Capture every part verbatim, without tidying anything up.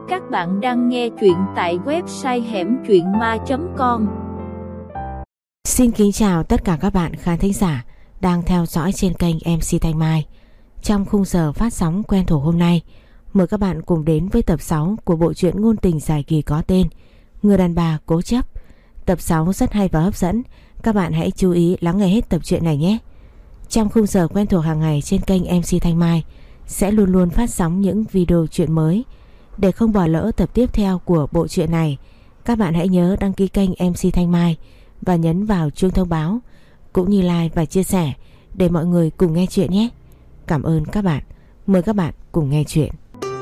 Các bạn đang nghe truyện tại website hẻm truyện ma chấm com. Xin kính chào tất cả các bạn khán thính giả đang theo dõi trên kênh em xê Thanh Mai. Trong khung giờ phát sóng quen thuộc hôm nay, mời các bạn cùng đến với tập sáu của bộ truyện ngôn tình dài kỳ có tên Người đàn bà cố chấp. Tập sáu rất hay và hấp dẫn, các bạn hãy chú ý lắng nghe hết tập truyện này nhé. Trong khung giờ quen thuộc hàng ngày trên kênh em xê Thanh Mai sẽ luôn luôn phát sóng những video truyện mới. Để không bỏ lỡ tập tiếp theo của bộ truyện này, các bạn hãy nhớ đăng ký kênh em xê Thanh Mai và nhấn vào chuông thông báo, cũng như like và chia sẻ để mọi người cùng nghe chuyện nhé. Cảm ơn các bạn. Mời các bạn cùng nghe chuyện.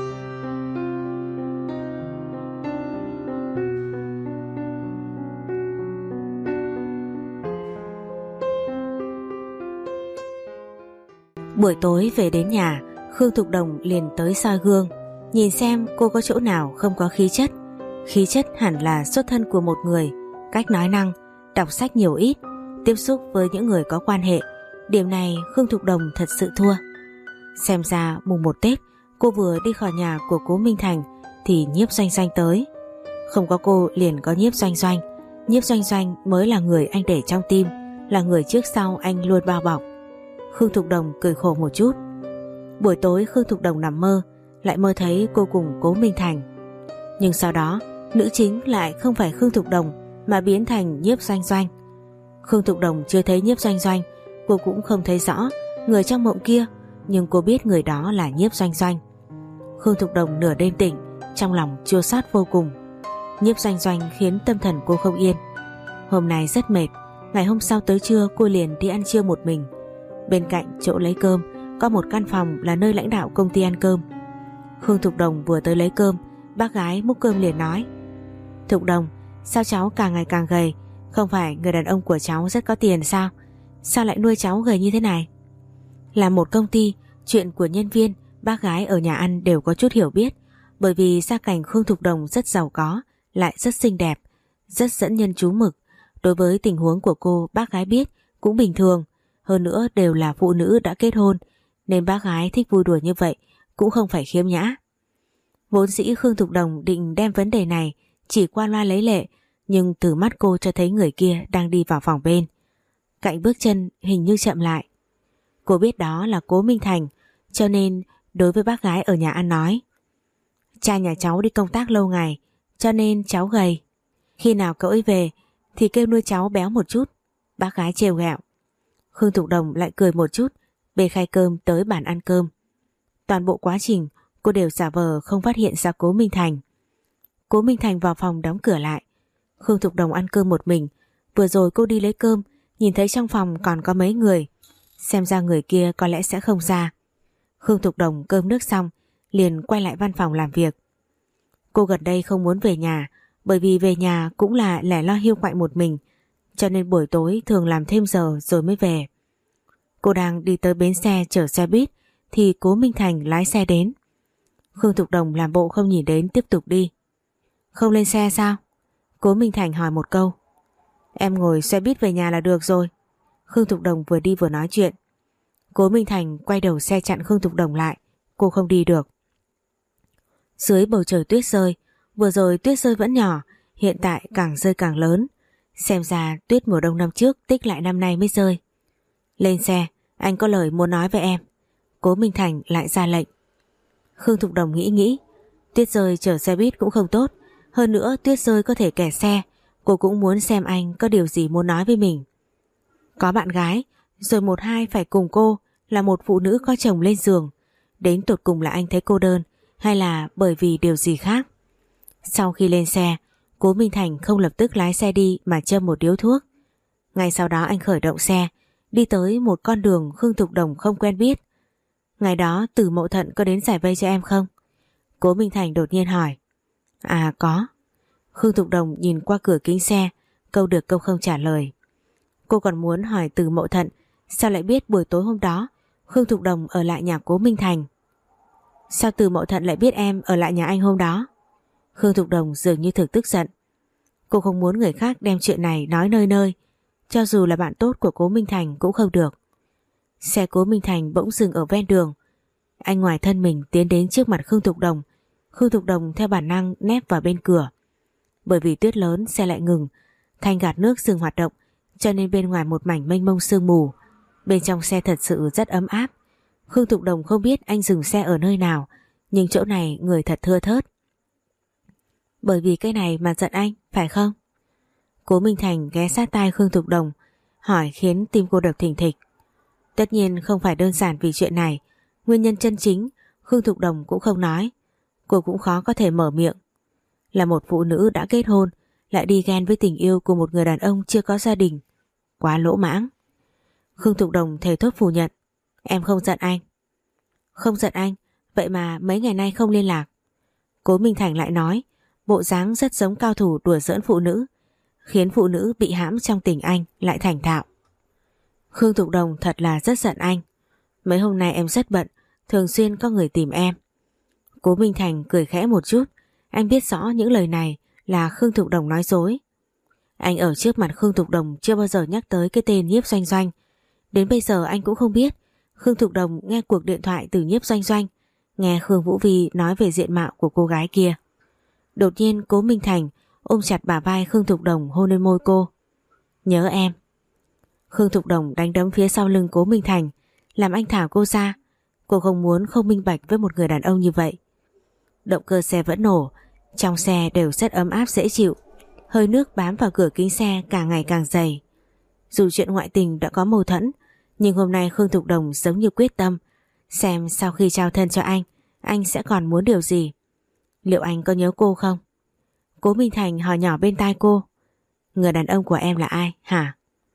Buổi tối về đến nhà, Khương Thục Đồng liền tới soi gương, nhìn xem cô có chỗ nào không có khí chất. Khí chất hẳn là xuất thân của một người, cách nói năng, đọc sách nhiều ít, tiếp xúc với những người có quan hệ. Điểm này Khương Thục Đồng thật sự thua. Xem ra mùng một Tết, cô vừa đi khỏi nhà của Cố Minh Thành thì Nhiếp Doanh Doanh tới. Không có cô liền có Nhiếp Doanh Doanh. Nhiếp Doanh Doanh mới là người anh để trong tim, là người trước sau anh luôn bao bọc. Khương Thục Đồng cười khổ một chút. Buổi tối Khương Thục Đồng nằm mơ, lại mơ thấy cô cùng Cố Minh Thành. Nhưng sau đó nữ chính lại không phải Khương Thục Đồng mà biến thành Nhiếp Doanh Doanh. Khương Thục Đồng chưa thấy Nhiếp Doanh Doanh, cô cũng không thấy rõ người trong mộng kia, nhưng cô biết người đó là Nhiếp Doanh Doanh. Khương Thục Đồng nửa đêm tỉnh, trong lòng chua xót vô cùng. Nhiếp Doanh Doanh khiến tâm thần cô không yên. Hôm nay rất mệt, ngày hôm sau tới trưa cô liền đi ăn trưa một mình. Bên cạnh chỗ lấy cơm có một căn phòng là nơi lãnh đạo công ty ăn cơm. Khương Thục Đồng vừa tới lấy cơm, bác gái múc cơm liền nói: Thục Đồng, sao cháu càng ngày càng gầy? Không phải người đàn ông của cháu rất có tiền sao? Sao lại nuôi cháu gầy như thế này? Là một công ty, chuyện của nhân viên, bác gái ở nhà ăn đều có chút hiểu biết. Bởi vì gia cảnh Khương Thục Đồng rất giàu có, lại rất xinh đẹp, rất dẫn nhân chú mực. Đối với tình huống của cô, bác gái biết cũng bình thường. Hơn nữa đều là phụ nữ đã kết hôn, nên bác gái thích vui đùa như vậy cũng không phải khiêm nhã. Vốn dĩ Khương Thục Đồng định đem vấn đề này chỉ qua loa lấy lệ, nhưng từ mắt cô cho thấy người kia đang đi vào phòng bên. Cạnh bước chân hình như chậm lại. Cô biết đó là Cố Minh Thành, cho nên đối với bác gái ở nhà ăn nói: Cha nhà cháu đi công tác lâu ngày, cho nên cháu gầy. Khi nào cậu ấy về thì kêu nuôi cháu béo một chút. Bác gái trêu ghẹo. Khương Thục Đồng lại cười một chút, bê khay cơm tới bàn ăn cơm. Toàn bộ quá trình cô đều giả vờ không phát hiện ra Cố Minh Thành. Cố Minh Thành vào phòng đóng cửa lại. Khương Thục Đồng ăn cơm một mình. Vừa rồi cô đi lấy cơm, nhìn thấy trong phòng còn có mấy người, xem ra người kia có lẽ sẽ không ra. Khương Thục Đồng cơm nước xong liền quay lại văn phòng làm việc. Cô gần đây không muốn về nhà, bởi vì về nhà cũng là lẻ loi hiu quạnh một mình, cho nên buổi tối thường làm thêm giờ rồi mới về. Cô đang đi tới bến xe chở xe buýt thì Cố Minh Thành lái xe đến. Khương Thục Đồng làm bộ không nhìn đến, tiếp tục đi. Không lên xe sao? Cố Minh Thành hỏi một câu. Em ngồi xe buýt về nhà là được rồi. Khương Thục Đồng vừa đi vừa nói chuyện. Cố Minh Thành quay đầu xe chặn Khương Thục Đồng lại. Cô không đi được. Dưới bầu trời tuyết rơi. Vừa rồi tuyết rơi vẫn nhỏ, hiện tại càng rơi càng lớn. Xem ra tuyết mùa đông năm trước tích lại năm nay mới rơi. Lên xe, anh có lời muốn nói với em. Cố Minh Thành lại ra lệnh. Khương Thục Đồng nghĩ nghĩ, tuyết rơi chở xe buýt cũng không tốt, hơn nữa tuyết rơi có thể kẹt xe. Cô cũng muốn xem anh có điều gì muốn nói với mình. Có bạn gái, rồi một hai phải cùng cô, là một phụ nữ có chồng lên giường. Đến tột cùng là anh thấy cô đơn, hay là bởi vì điều gì khác? Sau khi lên xe, Cố Minh Thành không lập tức lái xe đi mà châm một điếu thuốc. Ngay sau đó anh khởi động xe, đi tới một con đường Khương Thục Đồng không quen biết. Ngày đó Từ Mậu Thận có đến giải vây cho em không? Cố Minh Thành đột nhiên hỏi. À có. Khương Thục Đồng nhìn qua cửa kính xe, câu được câu không trả lời. Cô còn muốn hỏi Từ Mậu Thận sao lại biết buổi tối hôm đó Khương Thục Đồng ở lại nhà Cố Minh Thành. Sao Từ Mậu Thận lại biết em ở lại nhà anh hôm đó? Khương Thục Đồng dường như thực tức giận. Cô không muốn người khác đem chuyện này nói nơi nơi, cho dù là bạn tốt của Cố Minh Thành cũng không được. Xe Cố Minh Thành bỗng dừng ở ven đường. Anh ngoài thân mình tiến đến trước mặt Khương Thục Đồng, Khương Thục Đồng theo bản năng nép vào bên cửa. Bởi vì tuyết lớn xe lại ngừng, thanh gạt nước dừng hoạt động, cho nên bên ngoài một mảnh mênh mông sương mù. Bên trong xe thật sự rất ấm áp. Khương Thục Đồng không biết anh dừng xe ở nơi nào, nhưng chỗ này người thật thưa thớt. Bởi vì cái này mà giận anh, phải không? Cố Minh Thành ghé sát tai Khương Thục Đồng, hỏi khiến tim cô đập thình thịch. Tất nhiên không phải đơn giản vì chuyện này, nguyên nhân chân chính Khương Thục Đồng cũng không nói, cô cũng khó có thể mở miệng. Là một phụ nữ đã kết hôn, lại đi ghen với tình yêu của một người đàn ông chưa có gia đình, quá lỗ mãng. Khương Thục Đồng thề thốt phủ nhận. Em không giận anh. Không giận anh, vậy mà mấy ngày nay không liên lạc. Cố Minh Thành lại nói, bộ dáng rất giống cao thủ đùa giỡn phụ nữ, khiến phụ nữ bị hãm trong tình anh lại thành thạo. Khương Thục Đồng thật là rất giận anh. Mấy hôm nay em rất bận, thường xuyên có người tìm em. Cố Minh Thành cười khẽ một chút, anh biết rõ những lời này là Khương Thục Đồng nói dối. Anh ở trước mặt Khương Thục Đồng chưa bao giờ nhắc tới cái tên Nhiếp Doanh Doanh. Đến bây giờ anh cũng không biết Khương Thục Đồng nghe cuộc điện thoại từ Nhiếp Doanh Doanh, nghe Khương Vũ Vi nói về diện mạo của cô gái kia. Đột nhiên Cố Minh Thành ôm chặt bả vai Khương Thục Đồng, hôn lên môi cô. Nhớ em. Khương Thục Đồng đánh đấm phía sau lưng Cố Minh Thành, làm anh thả cô ra. Cô không muốn không minh bạch với một người đàn ông như vậy. Động cơ xe vẫn nổ, trong xe đều rất ấm áp dễ chịu, hơi nước bám vào cửa kính xe càng ngày càng dày. Dù chuyện ngoại tình đã có mâu thuẫn, nhưng hôm nay Khương Thục Đồng giống như quyết tâm, xem sau khi trao thân cho anh, anh sẽ còn muốn điều gì. Liệu anh có nhớ cô không? Cố Minh Thành hỏi nhỏ bên tai cô. Người đàn ông của em là ai hả?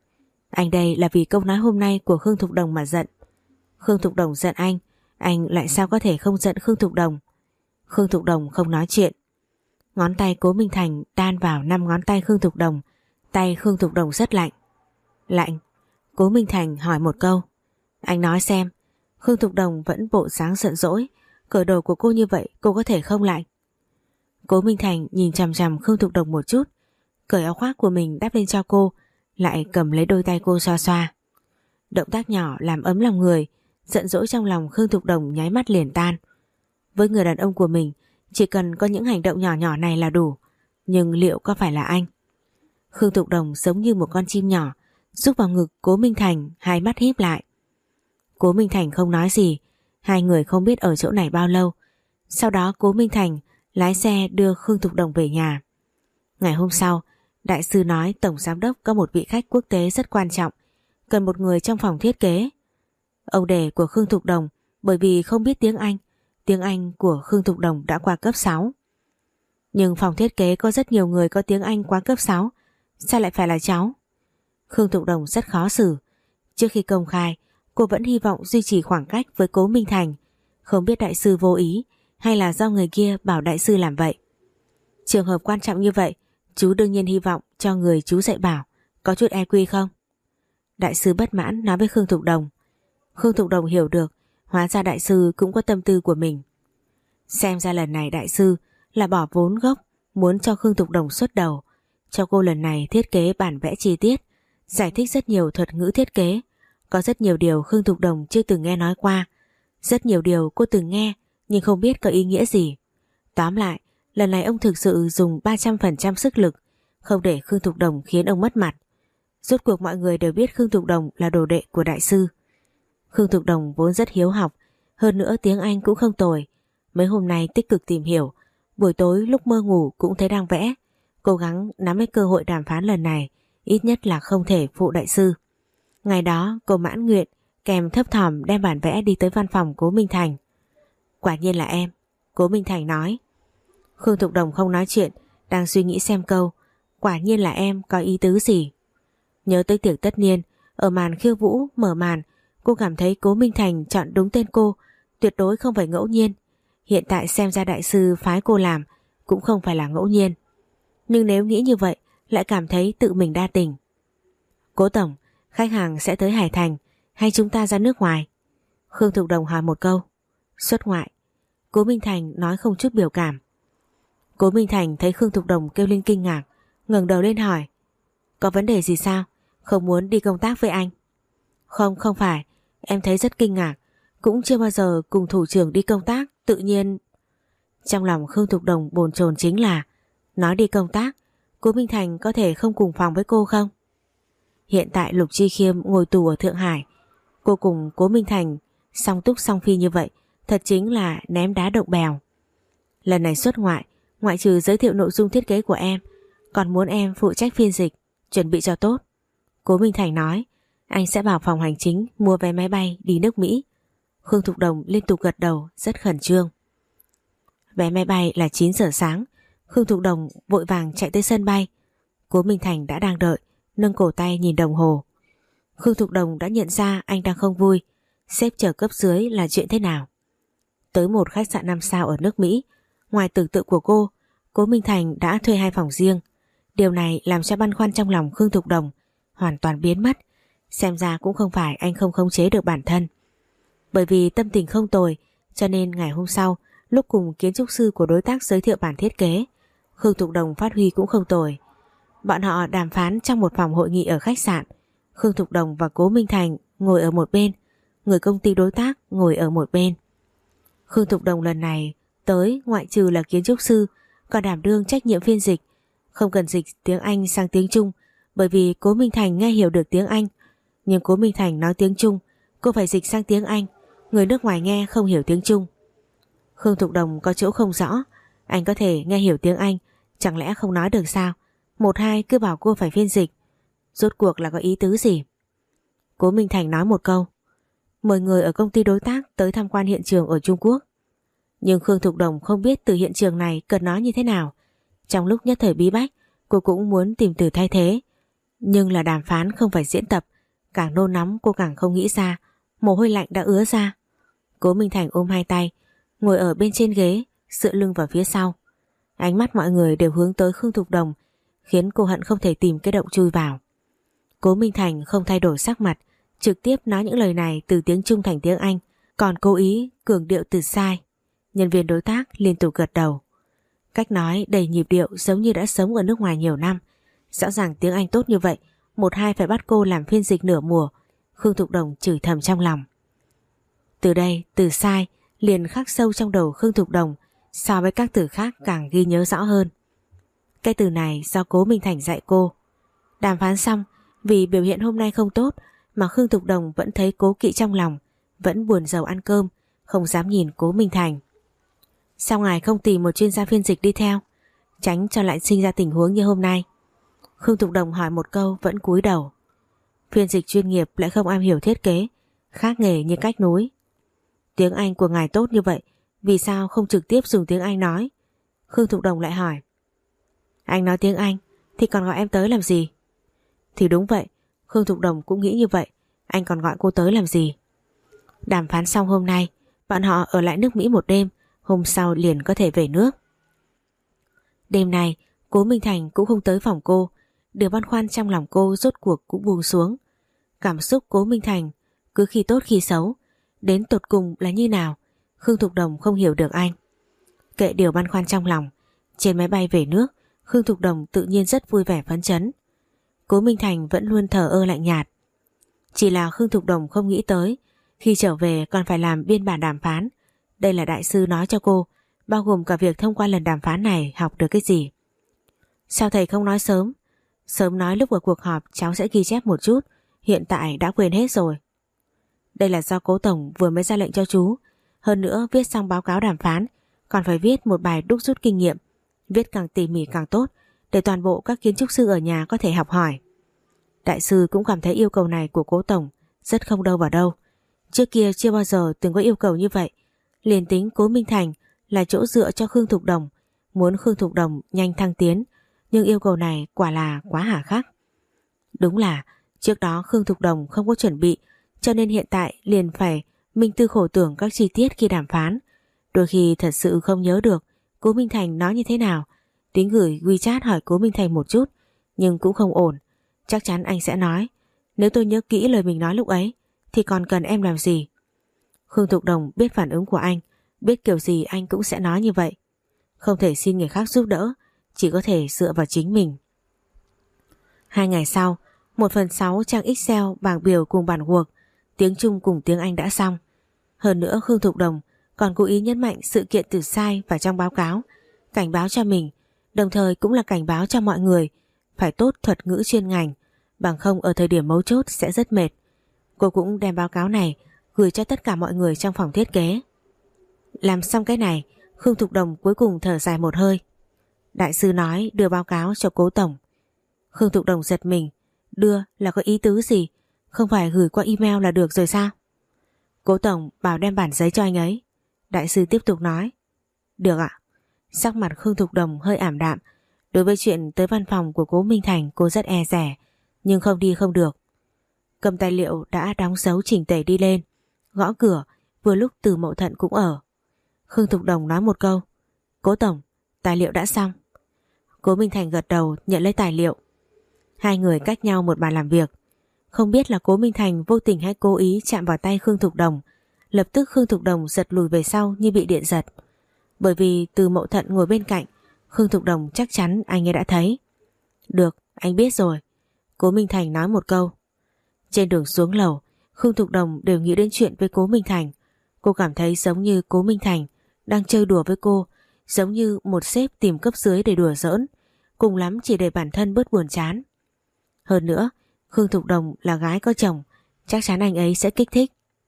Anh đây là vì câu nói hôm nay của Khương Thục Đồng mà giận. Khương Thục Đồng giận anh, anh lại sao có thể không giận Khương Thục Đồng? Khương Thục Đồng không nói chuyện. Ngón tay Cố Minh Thành đan vào năm ngón tay Khương Thục Đồng. Tay Khương Thục Đồng rất lạnh. Lạnh? Cố Minh Thành hỏi một câu. Anh nói xem. Khương Thục Đồng vẫn bộ dáng giận dỗi. Cởi đồ của cô như vậy cô có thể không lạnh? Cố Minh Thành nhìn chằm chằm Khương Thục Đồng một chút, cởi áo khoác của mình đắp lên cho cô, lại cầm lấy đôi tay cô xoa xoa. Động tác nhỏ làm ấm lòng người, giận dỗi trong lòng Khương Thục Đồng nháy mắt liền tan. Với người đàn ông của mình, chỉ cần có những hành động nhỏ nhỏ này là đủ. Nhưng liệu có phải là anh? Khương Thục Đồng giống như một con chim nhỏ, rúc vào ngực Cố Minh Thành, hai mắt híp lại. Cố Minh Thành không nói gì, hai người không biết ở chỗ này bao lâu. Sau đó Cố Minh Thành lái xe đưa Khương Thục Đồng về nhà. Ngày hôm sau, đại sư nói tổng giám đốc có một vị khách quốc tế rất quan trọng, cần một người trong phòng thiết kế. Âu đề của Khương Thục Đồng bởi vì không biết tiếng Anh, tiếng Anh của Khương Thục Đồng đã qua cấp sáu. Nhưng phòng thiết kế có rất nhiều người có tiếng Anh qua cấp sáu, sao lại phải là cháu? Khương Thục Đồng rất khó xử. Trước khi công khai, cô vẫn hy vọng duy trì khoảng cách với Cố Minh Thành. Không biết đại sư vô ý hay là do người kia bảo đại sư làm vậy. Trường hợp quan trọng như vậy, chú đương nhiên hy vọng cho người chú dạy bảo có chút e quy không? Đại sư bất mãn nói với Khương Thục Đồng. Khương Thục Đồng hiểu được, hóa ra đại sư cũng có tâm tư của mình. Xem ra lần này đại sư là bỏ vốn gốc, muốn cho Khương Thục Đồng xuất đầu, cho cô lần này thiết kế bản vẽ chi tiết, giải thích rất nhiều thuật ngữ thiết kế. Có rất nhiều điều Khương Thục Đồng chưa từng nghe nói qua, rất nhiều điều cô từng nghe nhưng không biết có ý nghĩa gì. Tóm lại, lần này ông thực sự dùng ba trăm phần trăm sức lực, không để Khương Thục Đồng khiến ông mất mặt. Rốt cuộc mọi người đều biết Khương Thục Đồng là đồ đệ của đại sư. Khương Thục Đồng vốn rất hiếu học, hơn nữa tiếng Anh cũng không tồi. Mấy hôm nay tích cực tìm hiểu, buổi tối lúc mơ ngủ cũng thấy đang vẽ, cố gắng nắm lấy cơ hội đàm phán lần này, ít nhất là không thể phụ đại sư. Ngày đó cô mãn nguyện, kèm thấp thỏm đem bản vẽ đi tới văn phòng Cố Minh Thành. Quả nhiên là em, Cố Minh Thành nói. Khương Thục Đồng không nói chuyện, đang suy nghĩ xem câu quả nhiên là em có ý tứ gì. Nhớ tới tiệc tất niên, ở màn khiêu vũ mở màn, cô cảm thấy Cố Minh Thành chọn đúng tên cô, tuyệt đối không phải ngẫu nhiên. Hiện tại xem ra đại sư phái cô làm cũng không phải là ngẫu nhiên. Nhưng nếu nghĩ như vậy, lại cảm thấy tự mình đa tình. Cố tổng, khách hàng sẽ tới Hải Thành hay chúng ta ra nước ngoài? Khương Thục Đồng hỏi một câu. Xuất ngoại. Cố Minh Thành nói không chút biểu cảm. Cố Minh Thành thấy Khương Thục Đồng kêu lên kinh ngạc, ngẩng đầu lên hỏi. Có vấn đề gì sao? Không muốn đi công tác với anh? Không, không phải. Em thấy rất kinh ngạc. Cũng chưa bao giờ cùng thủ trưởng đi công tác, tự nhiên... Trong lòng Khương Thục Đồng bồn chồn chính là nói đi công tác, Cố Minh Thành có thể không cùng phòng với cô không? Hiện tại Lục Chi Khiêm ngồi tù ở Thượng Hải, cô cùng Cố Minh Thành song túc song phi như vậy thật chính là ném đá động bèo. Lần này xuất ngoại, ngoại trừ giới thiệu nội dung thiết kế của em, còn muốn em phụ trách phiên dịch, chuẩn bị cho tốt. Cố Minh Thành nói anh sẽ vào phòng hành chính mua vé máy bay đi nước Mỹ. Khương Thục Đồng liên tục gật đầu, rất khẩn trương. Vé máy bay là chín giờ sáng. Khương Thục Đồng vội vàng chạy tới sân bay. Cố Minh Thành đã đang đợi, nâng cổ tay nhìn đồng hồ. Khương Thục Đồng đã nhận ra anh đang không vui. Sếp chờ cấp dưới là chuyện thế nào? Tới một khách sạn năm sao ở nước Mỹ, ngoài tưởng tượng của cô, Cố Minh Thành đã thuê hai phòng riêng. Điều này làm cho băn khoăn trong lòng Khương Thục Đồng hoàn toàn biến mất. Xem ra cũng không phải anh không khống chế được bản thân. Bởi vì tâm tình không tồi, cho nên ngày hôm sau, lúc cùng kiến trúc sư của đối tác giới thiệu bản thiết kế, Khương Thục Đồng phát huy cũng không tồi. Bọn họ đàm phán trong một phòng hội nghị ở khách sạn. Khương Thục Đồng và Cố Minh Thành ngồi ở một bên, người công ty đối tác ngồi ở một bên. Khương Thục Đồng lần này tới ngoại trừ là kiến trúc sư, còn đảm đương trách nhiệm phiên dịch. Không cần dịch tiếng Anh sang tiếng Trung, bởi vì Cố Minh Thành nghe hiểu được tiếng Anh. Nhưng Cố Minh Thành nói tiếng Trung, cô phải dịch sang tiếng Anh, người nước ngoài nghe không hiểu tiếng Trung. Khương Thục Đồng có chỗ không rõ, anh có thể nghe hiểu tiếng Anh, chẳng lẽ không nói được sao? Một hai cứ bảo cô phải phiên dịch, rốt cuộc là có ý tứ gì? Cố Minh Thành nói một câu, mời người ở công ty đối tác tới tham quan hiện trường ở Trung Quốc. Nhưng Khương Thục Đồng không biết từ hiện trường này cần nói như thế nào. Trong lúc nhất thời bí bách, cô cũng muốn tìm từ thay thế. Nhưng là đàm phán không phải diễn tập, càng nôn nóng cô càng không nghĩ ra, mồ hôi lạnh đã ứa ra. Cố Minh Thành ôm hai tay, ngồi ở bên trên ghế, dựa lưng vào phía sau. Ánh mắt mọi người đều hướng tới Khương Thục Đồng, khiến cô hận không thể tìm cái động chui vào. Cố Minh Thành không thay đổi sắc mặt, trực tiếp nói những lời này từ tiếng Trung thành tiếng Anh, còn cố ý cường điệu từ sai. Nhân viên đối tác liên tục gật đầu. Cách nói đầy nhịp điệu giống như đã sống ở nước ngoài nhiều năm. Rõ ràng tiếng Anh tốt như vậy, một hai phải bắt cô làm phiên dịch nửa mùa. Khương Thục Đồng chửi thầm trong lòng. Từ đây, từ sai liền khắc sâu trong đầu Khương Thục Đồng, so với các từ khác càng ghi nhớ rõ hơn. Cái từ này do Cố Minh Thành dạy cô. Đàm phán xong, vì biểu hiện hôm nay không tốt mà Khương Thục Đồng vẫn thấy cố kỵ trong lòng, vẫn buồn rầu ăn cơm, không dám nhìn Cố Minh Thành. Sao ngài không tìm một chuyên gia phiên dịch đi theo, tránh cho lại sinh ra tình huống như hôm nay? Khương Thục Đồng hỏi một câu vẫn cúi đầu. Phiên dịch chuyên nghiệp lại không am hiểu thiết kế, khác nghề như cách núi. Tiếng Anh của ngài tốt như vậy, vì sao không trực tiếp dùng tiếng Anh nói? Khương Thục Đồng lại hỏi. Anh nói tiếng Anh thì còn gọi em tới làm gì? Thì đúng vậy, Khương Thục Đồng cũng nghĩ như vậy, anh còn gọi cô tới làm gì? Đàm phán xong hôm nay, bọn họ ở lại nước Mỹ một đêm, hôm sau liền có thể về nước. Đêm này, Cố Minh Thành cũng không tới phòng cô, điều băn khoăn trong lòng cô rốt cuộc cũng buông xuống. Cảm xúc Cố Minh Thành cứ khi tốt khi xấu, đến tột cùng là như nào, Khương Thục Đồng không hiểu được anh. Kệ điều băn khoăn trong lòng, trên máy bay về nước, Khương Thục Đồng tự nhiên rất vui vẻ phấn chấn. Cố Minh Thành vẫn luôn thờ ơ lạnh nhạt. Chỉ là Khương Thục Đồng không nghĩ tới, khi trở về còn phải làm biên bản đàm phán. Đây là đại sư nói cho cô, bao gồm cả việc thông qua lần đàm phán này học được cái gì. Sao thầy không nói sớm? Sớm nói lúc ở cuộc họp cháu sẽ ghi chép một chút, hiện tại đã quên hết rồi. Đây là do Cố Tổng vừa mới ra lệnh cho chú. Hơn nữa viết xong báo cáo đàm phán, còn phải viết một bài đúc rút kinh nghiệm. Viết càng tỉ mỉ càng tốt, để toàn bộ các kiến trúc sư ở nhà có thể học hỏi. Đại sư cũng cảm thấy yêu cầu này của Cố Tổng rất không đâu vào đâu. Trước kia chưa bao giờ từng có yêu cầu như vậy. Liền tính Cố Minh Thành là chỗ dựa cho Khương Thục Đồng, muốn Khương Thục Đồng nhanh thăng tiến, nhưng yêu cầu này quả là quá hà khắc. Đúng là trước đó Khương Thục Đồng không có chuẩn bị, cho nên hiện tại liền phải minh tư khổ tưởng các chi tiết khi đàm phán. Đôi khi thật sự không nhớ được Cố Minh Thành nói như thế nào, tính gửi WeChat hỏi Cố Minh Thành một chút, nhưng cũng không ổn. Chắc chắn anh sẽ nói, nếu tôi nhớ kỹ lời mình nói lúc ấy thì còn cần em làm gì. Khương Thục Đồng biết phản ứng của anh, biết kiểu gì anh cũng sẽ nói như vậy. Không thể xin người khác giúp đỡ, chỉ có thể dựa vào chính mình. Hai ngày sau, một phần sáu trang Excel, bảng biểu cùng bản Word, tiếng Trung cùng tiếng Anh đã xong. Hơn nữa Khương Thục Đồng còn cố ý nhấn mạnh sự kiện từ sai vào trong báo cáo, cảnh báo cho mình, đồng thời cũng là cảnh báo cho mọi người phải tốt thuật ngữ chuyên ngành, bằng không ở thời điểm mấu chốt sẽ rất mệt. Cô cũng đem báo cáo này gửi cho tất cả mọi người trong phòng thiết kế. Làm xong cái này, Khương Thục Đồng cuối cùng thở dài một hơi. Đại sư nói đưa báo cáo cho Cố tổng. Khương Thục Đồng giật mình, đưa là có ý tứ gì? Không phải gửi qua email là được rồi sao? Cố tổng bảo đem bản giấy cho anh ấy. Đại sư tiếp tục nói. Được ạ. Sắc mặt Khương Thục Đồng hơi ảm đạm. Đối với chuyện tới văn phòng của Cố Minh Thành cô rất e dè, nhưng không đi không được. Cầm tài liệu đã đóng dấu chỉnh tề đi lên, gõ cửa, vừa lúc Từ Mậu Thận cũng ở. Khương Thục Đồng nói một câu. Cố tổng, tài liệu đã xong. Cố Minh Thành gật đầu nhận lấy tài liệu. Hai người cách nhau một bàn làm việc. Không biết là Cố Minh Thành vô tình hay cố ý chạm vào tay Khương Thục Đồng. Lập tức Khương Thục Đồng giật lùi về sau như bị điện giật. Bởi vì Từ Mậu Thận ngồi bên cạnh, Khương Thục Đồng chắc chắn anh ấy đã thấy. Được, anh biết rồi. Cố Minh Thành nói một câu. Trên đường xuống lầu, Khương Thục Đồng đều nghĩ đến chuyện với Cố Minh Thành. Cô cảm thấy giống như Cố Minh Thành đang chơi đùa với cô, giống như một sếp tìm cấp dưới để đùa giỡn, cùng lắm chỉ để bản thân bớt buồn chán. Hơn nữa, Khương Thục Đồng là gái có chồng, chắc chắn anh ấy sẽ kích thích.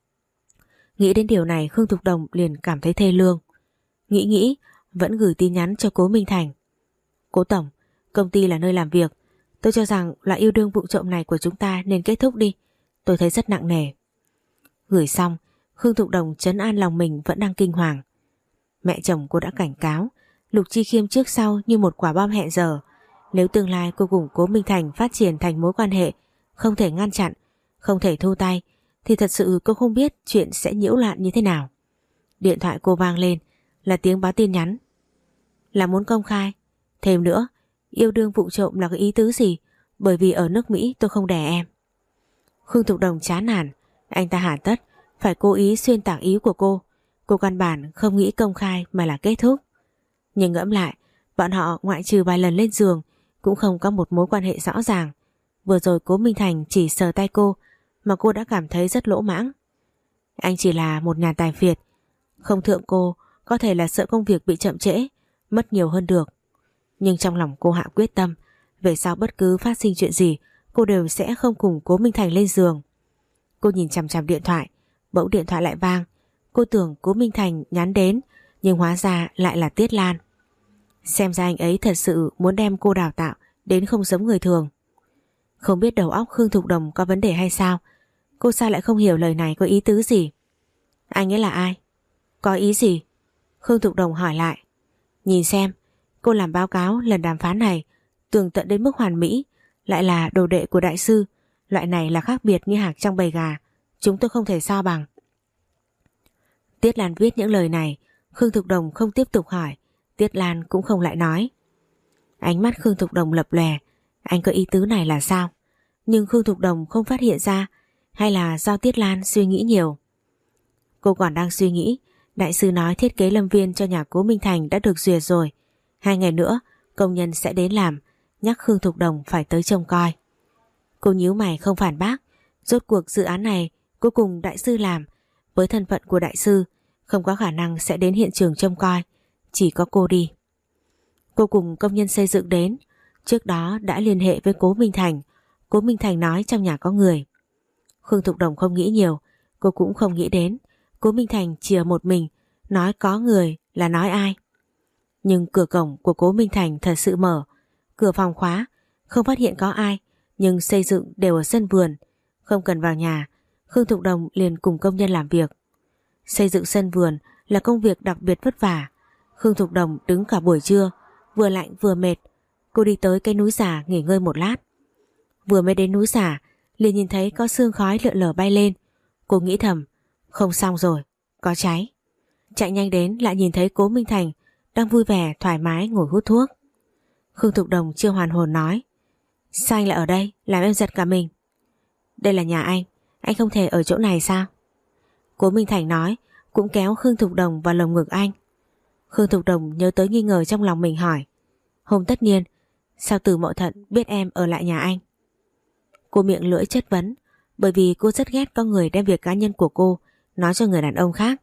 Nghĩ đến điều này, Khương Thục Đồng liền cảm thấy thê lương. Nghĩ nghĩ, vẫn gửi tin nhắn cho Cố Minh Thành. Cố tổng, công ty là nơi làm việc. Tôi cho rằng là yêu đương vụng trộm này của chúng ta nên kết thúc đi. Tôi thấy rất nặng nề. Gửi xong, Khương Thục Đồng trấn an lòng mình vẫn đang kinh hoàng. Mẹ chồng cô đã cảnh cáo Lục Chi Khiêm trước sau như một quả bom hẹn giờ. Nếu tương lai cô cùng Cố Minh Thành phát triển thành mối quan hệ không thể ngăn chặn, không thể thu tay, thì thật sự cô không biết chuyện sẽ nhiễu loạn như thế nào. Điện thoại cô vang lên là tiếng báo tin nhắn. Là muốn công khai. Thêm nữa, yêu đương vụng trộm là cái ý tứ gì? Bởi vì ở nước Mỹ tôi không đẻ em. Khương Thục Đồng chán nản. Anh ta hà tất phải cố ý xuyên tạc ý của cô. Cô căn bản không nghĩ công khai mà là kết thúc. Nhưng ngẫm lại, bọn họ ngoại trừ vài lần lên giường cũng không có một mối quan hệ rõ ràng. Vừa rồi Cố Minh Thành chỉ sờ tay cô mà cô đã cảm thấy rất lỗ mãng. Anh chỉ là một nhà tài phiệt, không thượng cô, có thể là sợ công việc bị chậm trễ, mất nhiều hơn được. Nhưng trong lòng cô hạ quyết tâm, về sau bất cứ phát sinh chuyện gì cô đều sẽ không cùng Cố Minh Thành lên giường. Cô nhìn chằm chằm điện thoại, bỗng điện thoại lại vang. Cô tưởng Cố Minh Thành nhắn đến, nhưng hóa ra lại là Tiết Lan. Xem ra anh ấy thật sự muốn đem cô đào tạo đến không giống người thường. Không biết đầu óc Khương Thục Đồng có vấn đề hay sao, cô sao lại không hiểu lời này có ý tứ gì. Anh ấy là ai? Có ý gì? Khương Thục Đồng hỏi lại. Nhìn xem, cô làm báo cáo lần đàm phán này tường tận đến mức hoàn mỹ, lại là đồ đệ của đại sư. Loại này là khác biệt như hạc trong bầy gà, chúng tôi không thể so bằng. Tiết Lan viết những lời này, Khương Thục Đồng không tiếp tục hỏi, Tiết Lan cũng không lại nói. Ánh mắt Khương Thục Đồng lập lòe, anh có ý tứ này là sao? Nhưng Khương Thục Đồng không phát hiện ra, hay là do Tiết Lan suy nghĩ nhiều? Cô còn đang suy nghĩ, đại sư nói thiết kế lâm viên cho nhà Cố Minh Thành đã được duyệt rồi. Hai ngày nữa công nhân sẽ đến làm, nhắc Khương Thục Đồng phải tới trông coi. Cô nhíu mày không phản bác. Rốt cuộc dự án này cô cùng đại sư làm, với thân phận của đại sư không có khả năng sẽ đến hiện trường trông coi, chỉ có cô đi. Cô cùng công nhân xây dựng đến, trước đó đã liên hệ với Cố Minh Thành. Cố Minh Thành nói trong nhà có người. Khương Thục Đồng không nghĩ nhiều, cô cũng không nghĩ đến Cố Minh Thành chỉ ở một mình, nói có người là nói ai. Nhưng cửa cổng của Cố Minh Thành thật sự mở, cửa phòng khóa, không phát hiện có ai, nhưng xây dựng đều ở sân vườn, không cần vào nhà. Khương Thục Đồng liền cùng công nhân làm việc. Xây dựng sân vườn là công việc đặc biệt vất vả. Khương Thục Đồng đứng cả buổi trưa, vừa lạnh vừa mệt. Cô đi tới cây núi giả nghỉ ngơi một lát. Vừa mới đến núi giả liền nhìn thấy có sương khói lượn lờ bay lên. Cô nghĩ thầm, không xong rồi, có cháy. Chạy nhanh đến lại nhìn thấy Cố Minh Thành đang vui vẻ thoải mái ngồi hút thuốc. Khương Thục Đồng chưa hoàn hồn nói, sao anh lại ở đây, làm em giật cả mình. Đây là nhà anh, anh không thể ở chỗ này sao? Cố Minh Thành nói, cũng kéo Khương Thục Đồng vào lồng ngực anh. Khương Thục Đồng nhớ tới nghi ngờ trong lòng mình hỏi, hôm tất niên, sao Từ Mậu Thận biết em ở lại nhà anh? Cô miệng lưỡi chất vấn, bởi vì cô rất ghét có người đem việc cá nhân của cô nói cho người đàn ông khác,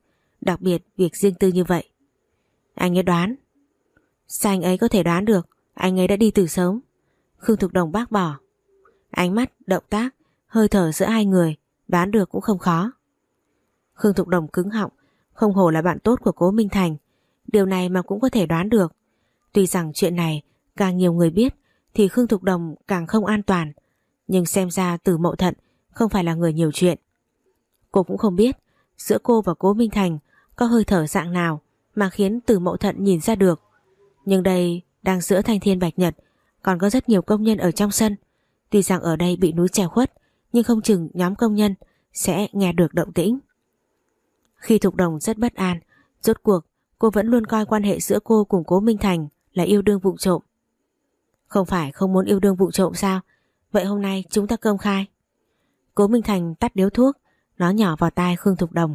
Đặc biệt việc riêng tư như vậy. Anh ấy đoán. Sao anh ấy có thể đoán được? Anh ấy đã đi từ sớm. Khương Thục Đồng bác bỏ. Ánh mắt, động tác, hơi thở giữa hai người đoán được cũng không khó. Khương Thục Đồng cứng họng. Không hổ là bạn tốt của Cố Minh Thành, điều này mà cũng có thể đoán được. Tuy rằng chuyện này càng nhiều người biết thì Khương Thục Đồng càng không an toàn, nhưng xem ra Từ Mậu Thận không phải là người nhiều chuyện. Cô cũng không biết giữa cô và Cố Minh Thành có hơi thở dạng nào mà khiến Từ Mậu Thận nhìn ra được. Nhưng đây đang giữa thanh thiên bạch nhật, còn có rất nhiều công nhân ở trong sân. Tuy rằng ở đây bị núi che khuất, nhưng không chừng nhóm công nhân sẽ nghe được động tĩnh. Khi Thục Đồng rất bất an, rốt cuộc cô vẫn luôn coi quan hệ giữa cô cùng Cố Minh Thành là yêu đương vụng trộm. Không phải không muốn yêu đương vụng trộm sao? Vậy hôm nay chúng ta công khai. Cố Minh Thành tắt điếu thuốc, nói nhỏ vào tai Khương Thục Đồng.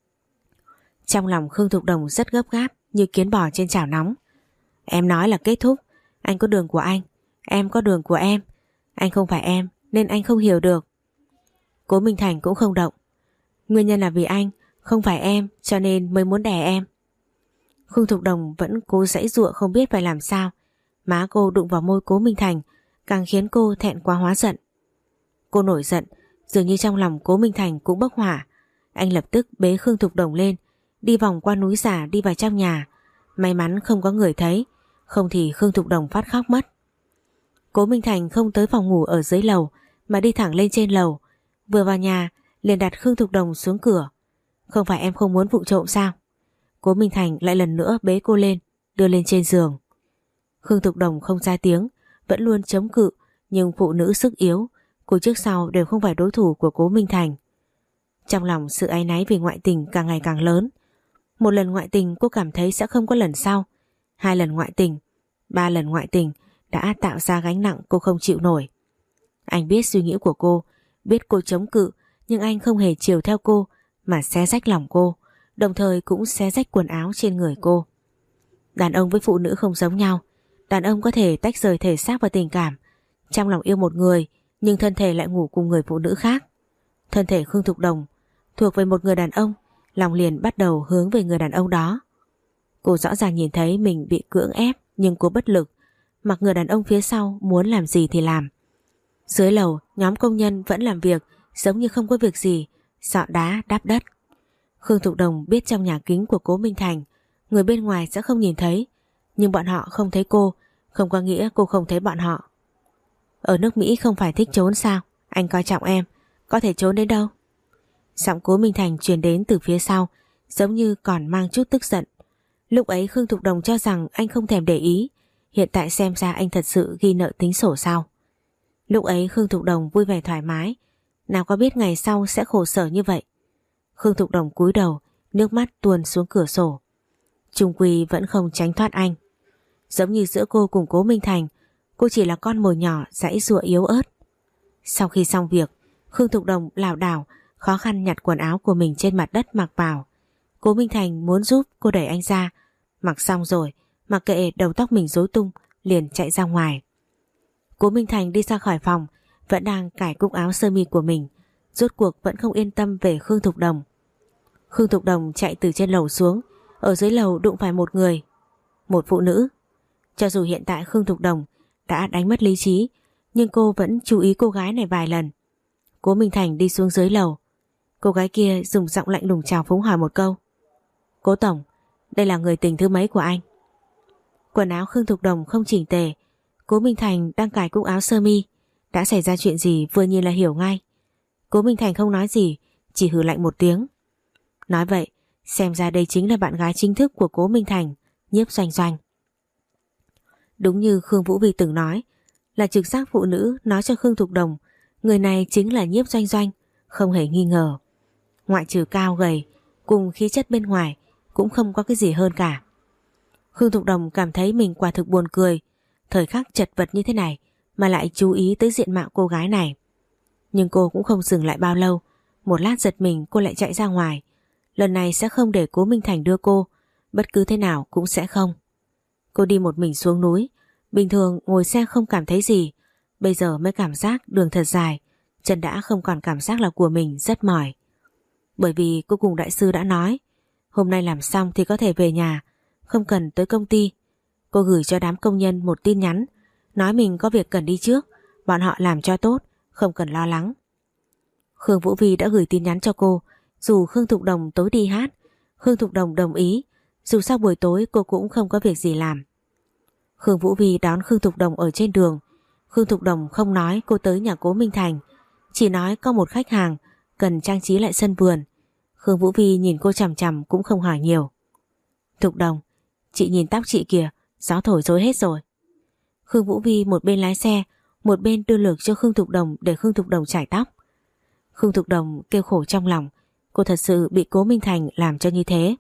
Trong lòng Khương Thục Đồng rất gấp gáp như kiến bò trên chảo nóng. Em nói là kết thúc. Anh có đường của anh, em có đường của em. Anh không phải em nên anh không hiểu được. Cố Minh Thành cũng không động. Nguyên nhân là vì anh không phải em cho nên mới muốn đè em. Khương Thục Đồng vẫn cố giãy giụa không biết phải làm sao. Má cô đụng vào môi Cố Minh Thành càng khiến cô thẹn quá hóa giận. Cô nổi giận, dường như trong lòng Cố Minh Thành cũng bốc hỏa. Anh lập tức bế Khương Thục Đồng lên, đi vòng qua núi giả đi vào trong nhà. May mắn không có người thấy, không thì Khương Thục Đồng phát khóc mất. Cố Minh Thành không tới phòng ngủ ở dưới lầu mà đi thẳng lên trên lầu. Vừa vào nhà liền đặt Khương Thục Đồng xuống cửa. Không phải em không muốn vụng trộm sao? Cố Minh Thành lại lần nữa bế cô lên, đưa lên trên giường. Khương Thục Đồng không ra tiếng, vẫn luôn chống cự, nhưng phụ nữ sức yếu, cô trước sau đều không phải đối thủ của Cố Minh Thành. Trong lòng sự áy náy vì ngoại tình càng ngày càng lớn. Một lần ngoại tình cô cảm thấy sẽ không có lần sau. Hai lần ngoại tình, ba lần ngoại tình đã tạo ra gánh nặng cô không chịu nổi. Anh biết suy nghĩ của cô, biết cô chống cự, nhưng anh không hề chiều theo cô mà xé rách lòng cô, đồng thời cũng xé rách quần áo trên người cô. Đàn ông với phụ nữ không giống nhau. Đàn ông có thể tách rời thể xác và tình cảm, trong lòng yêu một người nhưng thân thể lại ngủ cùng người phụ nữ khác. Thân thể Khương Thục Đồng thuộc về một người đàn ông, lòng liền bắt đầu hướng về người đàn ông đó. Cô rõ ràng nhìn thấy mình bị cưỡng ép, nhưng cô bất lực, mặc người đàn ông phía sau muốn làm gì thì làm. Dưới lầu, nhóm công nhân vẫn làm việc giống như không có việc gì, dọn đá đáp đất. Khương Thục Đồng biết trong nhà kính của Cố Minh Thành người bên ngoài sẽ không nhìn thấy, nhưng bọn họ không thấy cô không có nghĩa cô không thấy bọn họ. Ở nước Mỹ không phải thích trốn sao? Anh coi trọng em, có thể trốn đến đâu? Giọng Cố Minh Thành truyền đến từ phía sau, giống như còn mang chút tức giận. Lúc ấy Khương Thục Đồng cho rằng anh không thèm để ý, hiện tại xem ra anh thật sự ghi nợ tính sổ sau. Lúc ấy Khương Thục Đồng vui vẻ thoải mái, nào có biết ngày sau sẽ khổ sở như vậy. Khương Thục Đồng cúi đầu, nước mắt tuôn xuống cửa sổ. Chung quy vẫn không tránh thoát anh. Giống như giữa cô cùng Cố Minh Thành, cô chỉ là con mồi nhỏ giãy giụa yếu ớt. Sau khi xong việc, Khương Thục Đồng lảo đảo khó khăn nhặt quần áo của mình trên mặt đất mặc vào. Cố Minh Thành muốn giúp cô đẩy anh ra, mặc xong rồi mặc kệ đầu tóc mình rối tung liền chạy ra ngoài. Cố Minh Thành đi ra khỏi phòng, vẫn đang cài cúc áo sơ mi của mình, rốt cuộc vẫn không yên tâm về Khương Thục Đồng. Khương Thục Đồng chạy từ trên lầu xuống, ở dưới lầu đụng phải một người, một phụ nữ. Cho dù hiện tại Khương Thục Đồng đã đánh mất lý trí, nhưng cô vẫn chú ý cô gái này vài lần. Cố Minh Thành đi xuống dưới lầu, cô gái kia dùng giọng lạnh lùng chào phúng hỏi một câu: Cố tổng, đây là người tình thứ mấy của anh? Quần áo Khương Thục Đồng không chỉnh tề, Cố Minh Thành đang cài cúc áo sơ mi, đã xảy ra chuyện gì vừa nhìn là hiểu ngay. Cố Minh Thành không nói gì, chỉ hừ lạnh một tiếng. Nói vậy, xem ra đây chính là bạn gái chính thức của Cố Minh Thành, Nhiếp Doanh Doanh. Đúng như Khương Vũ Vi từng nói, là trực giác phụ nữ nói cho Khương Thục Đồng người này chính là Nhiếp Doanh Doanh, không hề nghi ngờ. Ngoại trừ cao gầy cùng khí chất bên ngoài cũng không có cái gì hơn cả. Khương Thục Đồng cảm thấy mình quả thực buồn cười, thời khắc chật vật như thế này mà lại chú ý tới diện mạo cô gái này. Nhưng cô cũng không dừng lại bao lâu, một lát giật mình cô lại chạy ra ngoài. Lần này sẽ không để Cố Minh Thành đưa cô, bất cứ thế nào cũng sẽ không. Cô đi một mình xuống núi, bình thường ngồi xe không cảm thấy gì, bây giờ mới cảm giác đường thật dài, chân đã không còn cảm giác là của mình, rất mỏi. Bởi vì cô cùng đại sư đã nói, Hôm nay làm xong thì có thể về nhà, không cần tới công ty. Cô gửi cho đám công nhân một tin nhắn, nói mình có việc cần đi trước, bọn họ làm cho tốt, không cần lo lắng. Khương Vũ Vi đã gửi tin nhắn cho cô, dù Khương Thục Đồng tối đi hát. Khương Thục Đồng đồng ý, dù sao buổi tối cô cũng không có việc gì làm. Khương Vũ Vi đón Khương Thục Đồng ở trên đường. Khương Thục Đồng không nói cô tới nhà Cố Minh Thành, chỉ nói có một khách hàng cần trang trí lại sân vườn. Khương Vũ Vi nhìn cô chằm chằm cũng không hỏi nhiều. Thục Đồng, chị nhìn tóc chị kìa, gió thổi rối hết rồi. Khương Vũ Vi một bên lái xe, một bên đưa lược cho Khương Thục Đồng để Khương Thục Đồng chải tóc. Khương Thục Đồng kêu khổ trong lòng, cô thật sự bị Cố Minh Thành làm cho như thế.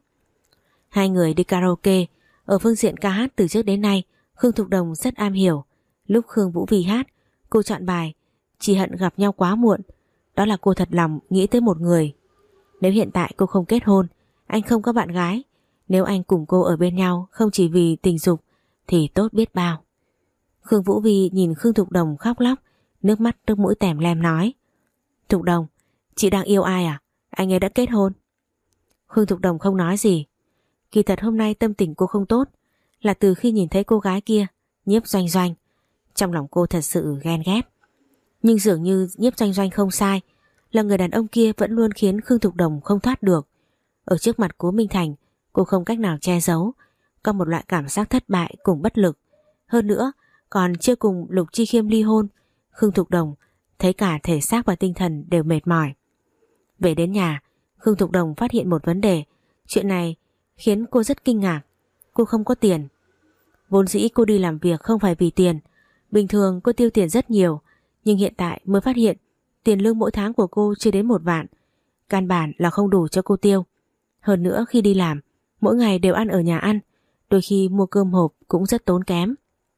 Hai người đi karaoke. Ở phương diện ca hát từ trước đến nay, Khương Thục Đồng rất am hiểu. Lúc Khương Vũ Vi hát, cô chọn bài Chỉ hận gặp nhau quá muộn. Đó là cô thật lòng nghĩ tới một người. Nếu hiện tại cô không kết hôn, anh không có bạn gái, nếu anh cùng cô ở bên nhau không chỉ vì tình dục thì tốt biết bao. Khương Vũ Vi nhìn Khương Thục Đồng khóc lóc, nước mắt nước mũi tèm lem nói: Thục Đồng, chị đang yêu ai à? Anh ấy đã kết hôn. Khương Thục Đồng không nói gì. Kỳ thật hôm nay tâm tình cô không tốt là từ khi nhìn thấy cô gái kia, Nhiếp Doanh Doanh. Trong lòng cô thật sự ghen ghét. Nhưng dường như Nhiếp Doanh Doanh không sai, là người đàn ông kia vẫn luôn khiến Khương Thục Đồng không thoát được. Ở trước mặt Cố Minh Thành, cô không cách nào che giấu, có một loại cảm giác thất bại cùng bất lực. Hơn nữa, còn chưa cùng Lục Chi Khiêm ly hôn, Khương Thục Đồng thấy cả thể xác và tinh thần đều mệt mỏi. Về đến nhà, Khương Thục Đồng phát hiện một vấn đề. Chuyện này khiến cô rất kinh ngạc. Cô không có tiền. Vốn dĩ cô đi làm việc không phải vì tiền. Bình thường cô tiêu tiền rất nhiều, nhưng hiện tại mới phát hiện tiền lương mỗi tháng của cô chưa đến một vạn. Căn bản là không đủ cho cô tiêu. Hơn nữa khi đi làm, mỗi ngày đều ăn ở nhà ăn, đôi khi mua cơm hộp cũng rất tốn kém.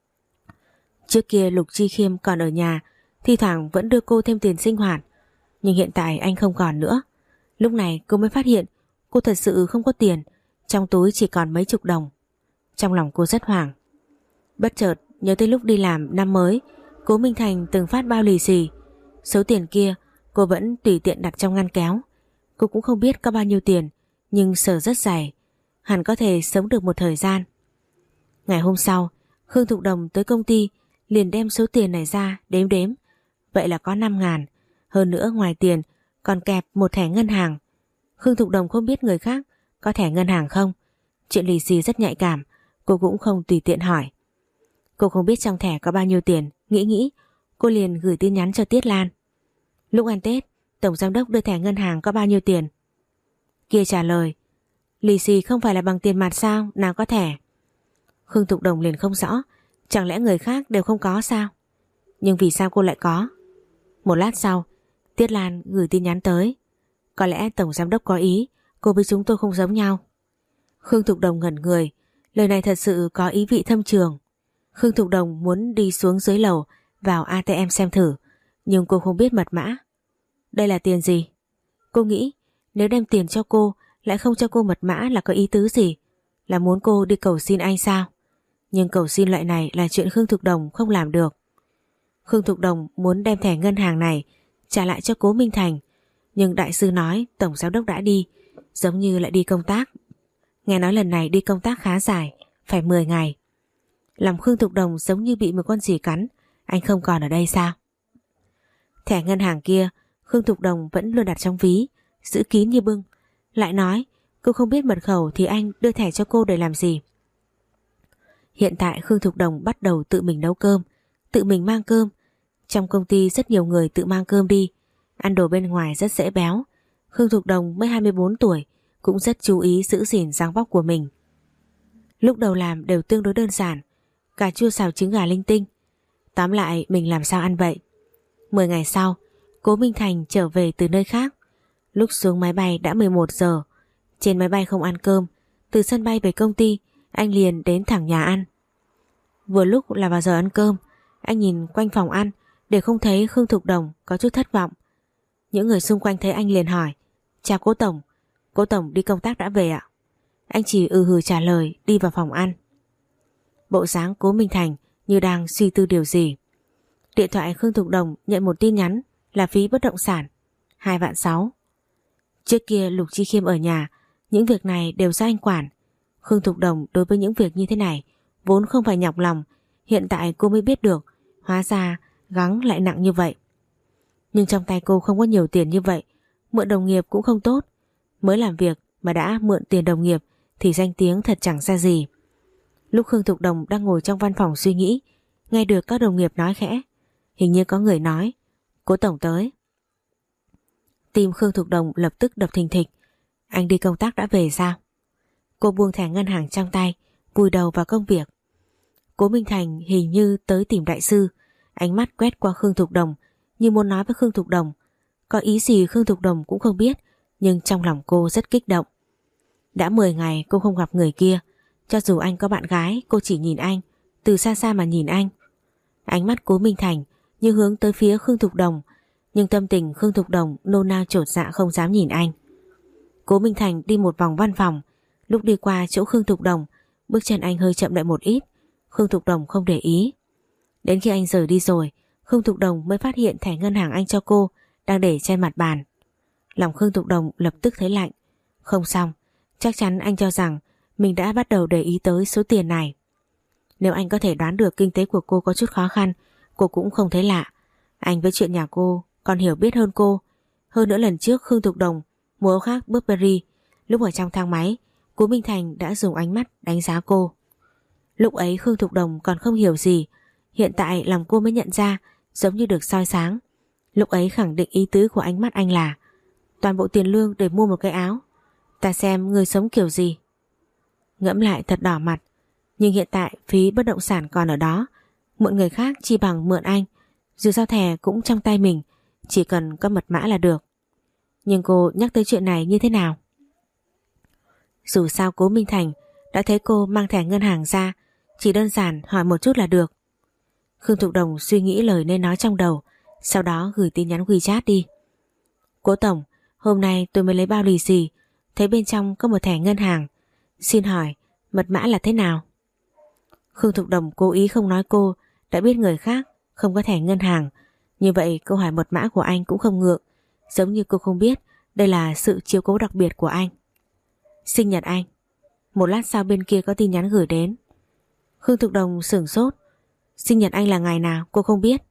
Trước kia Lục Chi Khiêm còn ở nhà, thi thoảng vẫn đưa cô thêm tiền sinh hoạt. Nhưng hiện tại anh không còn nữa. Lúc này cô mới phát hiện cô thật sự không có tiền, trong túi chỉ còn mấy chục đồng. Trong lòng cô rất hoảng. Bất chợt nhớ tới lúc đi làm năm mới, Cố Minh Thành từng phát bao lì xì. Số tiền kia cô vẫn tùy tiện đặt trong ngăn kéo. Cô cũng không biết có bao nhiêu tiền, nhưng sờ rất dày, hẳn có thể sống được một thời gian. Ngày hôm sau, Khương Thục Đồng tới công ty, liền đem số tiền này ra đếm đếm. Vậy là có năm ngàn. Hơn nữa ngoài tiền còn kẹp một thẻ ngân hàng. Khương Thục Đồng không biết người khác có thẻ ngân hàng không. Chuyện lì xì rất nhạy cảm, cô cũng không tùy tiện hỏi. Cô không biết trong thẻ có bao nhiêu tiền, nghĩ nghĩ, cô liền gửi tin nhắn cho Tiết Lan. Lúc ăn Tết, tổng giám đốc đưa thẻ ngân hàng có bao nhiêu tiền? Kia trả lời, lì xì không phải là bằng tiền mặt sao, nào có thẻ. Khương Thục Đồng liền không rõ, chẳng lẽ người khác đều không có sao? Nhưng vì sao cô lại có? Một lát sau, Tiết Lan gửi tin nhắn tới. Có lẽ tổng giám đốc có ý, cô với chúng tôi không giống nhau. Khương Thục Đồng ngẩn người, lời này thật sự có ý vị thâm trường. Khương Thục Đồng muốn đi xuống dưới lầu vào a tê em xem thử, nhưng cô không biết mật mã. Đây là tiền gì? Cô nghĩ nếu đem tiền cho cô lại không cho cô mật mã là có ý tứ gì? Là muốn cô đi cầu xin anh sao? Nhưng cầu xin loại này là chuyện Khương Thục Đồng không làm được. Khương Thục Đồng muốn đem thẻ ngân hàng này trả lại cho Cố Minh Thành, nhưng đại sư nói tổng giám đốc đã đi, giống như lại đi công tác. Nghe nói lần này đi công tác khá dài, phải mười ngày. Lòng Khương Thục Đồng giống như bị một con gì cắn. Anh không còn ở đây sao? Thẻ ngân hàng kia Khương Thục Đồng vẫn luôn đặt trong ví, giữ kín như bưng. Lại nói cô không biết mật khẩu thì anh đưa thẻ cho cô để làm gì? Hiện tại Khương Thục Đồng bắt đầu tự mình nấu cơm, tự mình mang cơm. Trong công ty rất nhiều người tự mang cơm đi, ăn đồ bên ngoài rất dễ béo. Khương Thục Đồng mới hai mươi bốn tuổi, cũng rất chú ý giữ gìn dáng vóc của mình. Lúc đầu làm đều tương đối đơn giản, cà chua xào trứng gà linh tinh. Tóm lại mình làm sao ăn vậy. Mười ngày sau, Cố Minh Thành trở về từ nơi khác. Lúc xuống máy bay đã mười một giờ. Trên máy bay không ăn cơm, từ sân bay về công ty anh liền đến thẳng nhà ăn. Vừa lúc là vào giờ ăn cơm, anh nhìn quanh phòng ăn để không thấy Khương Thục Đồng, có chút thất vọng. Những người xung quanh thấy anh liền hỏi, chào Cố Tổng, Cố Tổng đi công tác đã về ạ? Anh chỉ ừ hừ trả lời, đi vào phòng ăn. Bộ dáng Cố Minh Thành như đang suy tư điều gì. Điện thoại Khương Thục Đồng nhận một tin nhắn là phí bất động sản hai vạn sáu. Trước kia Lục Chi Khiêm ở nhà, Những việc này đều do anh quản. Khương Thục Đồng đối với những việc như thế này vốn không phải nhọc lòng, hiện tại cô mới biết được, hóa ra gắng lại nặng như vậy. Nhưng trong tay cô không có nhiều tiền như vậy, mượn đồng nghiệp cũng không tốt. Mới làm việc mà đã mượn tiền đồng nghiệp thì danh tiếng thật chẳng ra gì. Lúc Khương Thục Đồng đang ngồi trong văn phòng suy nghĩ, nghe được các đồng nghiệp nói khẽ, hình như có người nói Cố tổng tới. Tim Khương Thục Đồng lập tức đập thình thịch. Anh đi công tác đã về sao? Cô buông thẻ ngân hàng trong tay, vùi đầu vào công việc. Cố Minh Thành hình như tới tìm đại sư, ánh mắt quét qua Khương Thục Đồng như muốn nói với Khương Thục Đồng. Có ý gì Khương Thục Đồng cũng không biết, nhưng trong lòng cô rất kích động. Đã mười ngày cô không gặp người kia, cho dù anh có bạn gái cô chỉ nhìn anh, từ xa xa mà nhìn anh. Ánh mắt Cố Minh Thành như hướng tới phía Khương Thục Đồng, nhưng tâm tình Khương Thục Đồng nôn nao chột dạ không dám nhìn anh. Cố Minh Thành đi một vòng văn phòng, lúc đi qua chỗ Khương Thục Đồng, bước chân anh hơi chậm lại một ít. Khương Thục Đồng không để ý. Đến khi anh rời đi rồi, Khương Thục Đồng mới phát hiện thẻ ngân hàng anh cho cô đang để trên mặt bàn. Lòng Khương Thục Đồng lập tức thấy lạnh. Không xong, chắc chắn anh cho rằng mình đã bắt đầu để ý tới số tiền này. Nếu anh có thể đoán được kinh tế của cô có chút khó khăn, cô cũng không thấy lạ. Anh với chuyện nhà cô còn hiểu biết hơn cô. Hơn nữa lần trước Khương Thục Đồng mua áo khác Burberry, lúc ở trong thang máy, Cố Minh Thành đã dùng ánh mắt đánh giá cô. Lúc ấy Khương Thục Đồng còn không hiểu gì, hiện tại làm cô mới nhận ra, giống như được soi sáng. Lúc ấy khẳng định ý tứ của ánh mắt anh là toàn bộ tiền lương để mua một cái áo. Ta xem người sống kiểu gì. Ngẫm lại thật đỏ mặt. Nhưng hiện tại phí bất động sản còn ở đó, mượn người khác chi bằng mượn anh. Dù sao thẻ cũng trong tay mình, chỉ cần có mật mã là được. Nhưng cô nhắc tới chuyện này như thế nào? Dù sao Cố Minh Thành đã thấy cô mang thẻ ngân hàng ra, chỉ đơn giản hỏi một chút là được. Khương Thục Đồng suy nghĩ lời nên nói trong đầu, sau đó gửi tin nhắn WeChat đi. Cố tổng, hôm nay tôi mới lấy bao lì xì, thấy bên trong có một thẻ ngân hàng. Xin hỏi mật mã là thế nào? Khương Thục Đồng cố ý không nói cô đã biết người khác không có thẻ ngân hàng. Như vậy câu hỏi mật mã của anh cũng không ngượng, giống như cô không biết đây là sự chiếu cố đặc biệt của anh. Sinh nhật anh. Một lát sau bên kia có tin nhắn gửi đến. Khương Thục Đồng sửng sốt. Sinh nhật anh là ngày nào cô không biết?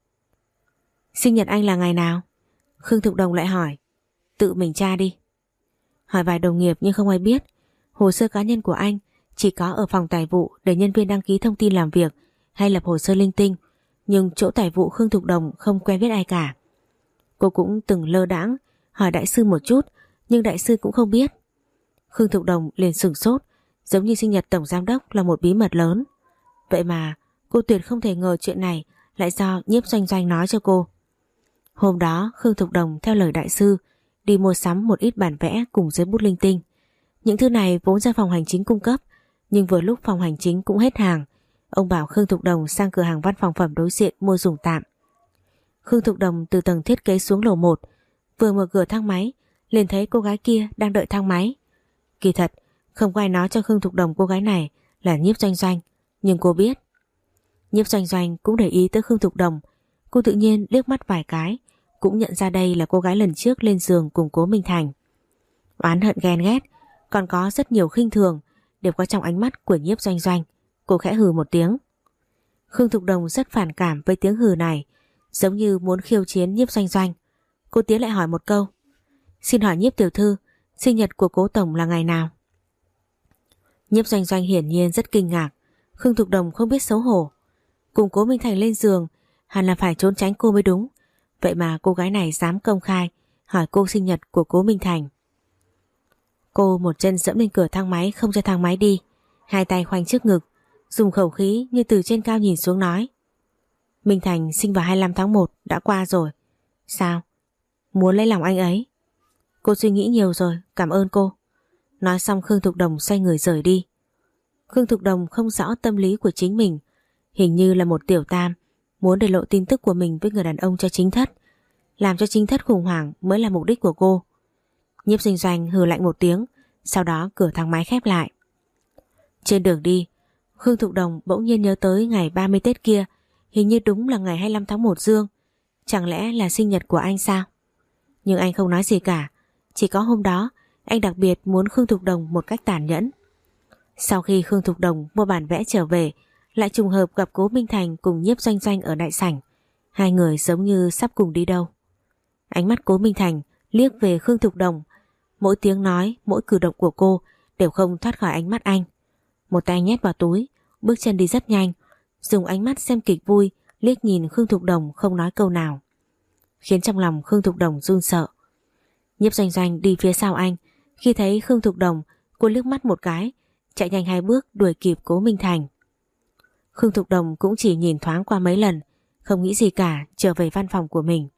Sinh nhật anh là ngày nào? Khương Thục Đồng lại hỏi. Tự mình tra đi. Hỏi vài đồng nghiệp nhưng không ai biết. Hồ sơ cá nhân của anh chỉ có ở phòng tài vụ để nhân viên đăng ký thông tin làm việc hay lập hồ sơ linh tinh, nhưng chỗ tài vụ Khương Thục Đồng không quen biết ai cả. Cô cũng từng lơ đãng hỏi đại sư một chút, nhưng đại sư cũng không biết. Khương Thục Đồng liền sửng sốt, giống như sinh nhật tổng giám đốc là một bí mật lớn. Vậy mà cô tuyệt không thể ngờ chuyện này lại do Nhiếp Doanh Doanh nói cho cô. Hôm đó Khương Thục Đồng theo lời đại sư đi mua sắm một ít bản vẽ cùng giấy bút linh tinh. Những thứ này vốn ra phòng hành chính cung cấp, nhưng vừa lúc phòng hành chính cũng hết hàng, ông bảo Khương Thục Đồng sang cửa hàng văn phòng phẩm đối diện mua dùng tạm. Khương Thục Đồng từ tầng thiết kế xuống lầu một, vừa mở cửa thang máy liền thấy cô gái kia đang đợi thang máy. Kỳ thật không có ai nói cho Khương Thục Đồng cô gái này là Nhiếp Doanh Doanh, nhưng cô biết. Nhiếp Doanh Doanh cũng để ý tới Khương Thục Đồng. Cô tự nhiên liếc mắt vài cái, cũng nhận ra đây là cô gái lần trước lên giường cùng Cố Minh Thành. Oán hận ghen ghét, còn có rất nhiều khinh thường đều có trong ánh mắt của Nhiếp Doanh Doanh. Cô khẽ hừ một tiếng. Khương Thục Đồng rất phản cảm với tiếng hừ này, giống như muốn khiêu chiến Nhiếp Doanh Doanh. Cô tiến lại hỏi một câu. Xin hỏi Nhiếp tiểu thư, sinh nhật của Cố tổng là ngày nào? Nhiếp Doanh Doanh hiển nhiên rất kinh ngạc. Khương Thục Đồng không biết xấu hổ. Cùng Cố Minh Thành lên giường, hẳn là phải trốn tránh cô mới đúng. Vậy mà cô gái này dám công khai hỏi cô sinh nhật của Cố Minh Thành. Cô một chân dẫm lên cửa thang máy không cho thang máy đi, hai tay khoanh trước ngực, dùng khẩu khí như từ trên cao nhìn xuống nói. Minh Thành sinh vào hai mươi lăm tháng một, đã qua rồi. Sao? Muốn lấy lòng anh ấy? Cô suy nghĩ nhiều rồi, cảm ơn cô. Nói xong Khương Thục Đồng xoay người rời đi. Khương Thục Đồng không rõ tâm lý của chính mình, hình như là một tiểu tam, muốn để lộ tin tức của mình với người đàn ông cho chính thất, làm cho chính thất khủng hoảng mới là mục đích của cô. Nhiếp Doanh Doanh hừ lạnh một tiếng, sau đó cửa thang máy khép lại. Trên đường đi, Khương Thục Đồng bỗng nhiên nhớ tới ngày ba mươi Tết kia, hình như đúng là ngày hai mươi lăm tháng một dương. Chẳng lẽ là sinh nhật của anh sao? Nhưng anh không nói gì cả, chỉ có hôm đó Anh đặc biệt muốn Khương Thục Đồng một cách tàn nhẫn. Sau khi Khương Thục Đồng mua bản vẽ trở về, lại trùng hợp gặp Cố Minh Thành cùng Nhiếp Doanh Doanh ở đại sảnh. Hai người giống như sắp cùng đi đâu. Ánh mắt Cố Minh Thành liếc về Khương Thục Đồng. Mỗi tiếng nói, mỗi cử động của cô đều không thoát khỏi ánh mắt anh. Một tay nhét vào túi, bước chân đi rất nhanh, dùng ánh mắt xem kịch vui liếc nhìn Khương Thục Đồng không nói câu nào, khiến trong lòng Khương Thục Đồng run sợ. Nhiếp Doanh Doanh đi phía sau anh, khi thấy Khương Thục Đồng, cô liếc mắt một cái, chạy nhanh hai bước đuổi kịp Cố Minh Thành. Khương Thục Đồng cũng chỉ nhìn thoáng qua mấy lần, không nghĩ gì cả, trở về văn phòng của mình.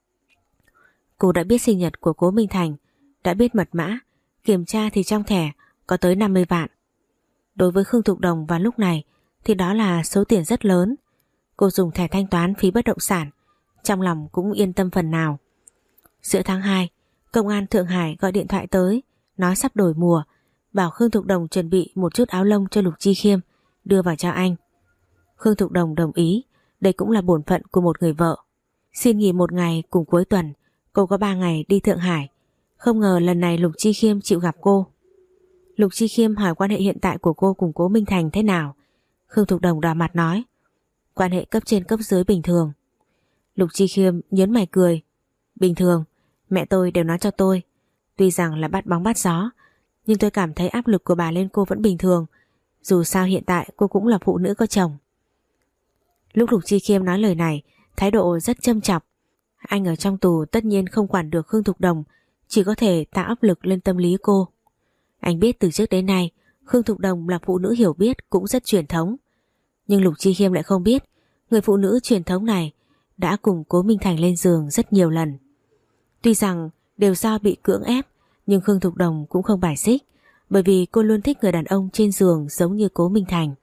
Cô đã biết sinh nhật của Cố Minh Thành, đã biết mật mã, kiểm tra thì trong thẻ có tới năm mươi vạn. Đối với Khương Thục Đồng vào lúc này thì đó là số tiền rất lớn. Cô dùng thẻ thanh toán phí bất động sản, trong lòng cũng yên tâm phần nào. Giữa tháng hai, công an Thượng Hải gọi điện thoại tới, nói sắp đổi mùa, bảo Khương Thục Đồng chuẩn bị một chút áo lông cho Lục Chi Khiêm, đưa vào cho anh. Khương Thục Đồng đồng ý, đây cũng là bổn phận của một người vợ. Xin nghỉ một ngày cùng cuối tuần, cô có ba ngày đi Thượng Hải. Không ngờ lần này Lục Chi Khiêm chịu gặp cô. Lục Chi Khiêm hỏi quan hệ hiện tại của cô cùng Cố Minh Thành thế nào. Khương Thục Đồng đỏ mặt nói, quan hệ cấp trên cấp dưới bình thường. Lục Chi Khiêm nhớn mày cười, bình thường, mẹ tôi đều nói cho tôi, tuy rằng là bắt bóng bắt gió, nhưng tôi cảm thấy áp lực của bà lên cô vẫn bình thường. Dù sao hiện tại cô cũng là phụ nữ có chồng. Lúc Lục Chi Khiêm nói lời này, thái độ rất châm chọc. Anh ở trong tù tất nhiên không quản được Khương Thục Đồng, chỉ có thể tạo áp lực lên tâm lý cô. Anh biết từ trước đến nay Khương Thục Đồng là phụ nữ hiểu biết, cũng rất truyền thống. Nhưng Lục Chi Khiêm lại không biết người phụ nữ truyền thống này đã cùng Cố Minh Thành lên giường rất nhiều lần. Tuy rằng đều do bị cưỡng ép, nhưng Khương Thục Đồng cũng không bài xích, bởi vì cô luôn thích người đàn ông trên giường giống như Cố Minh Thành.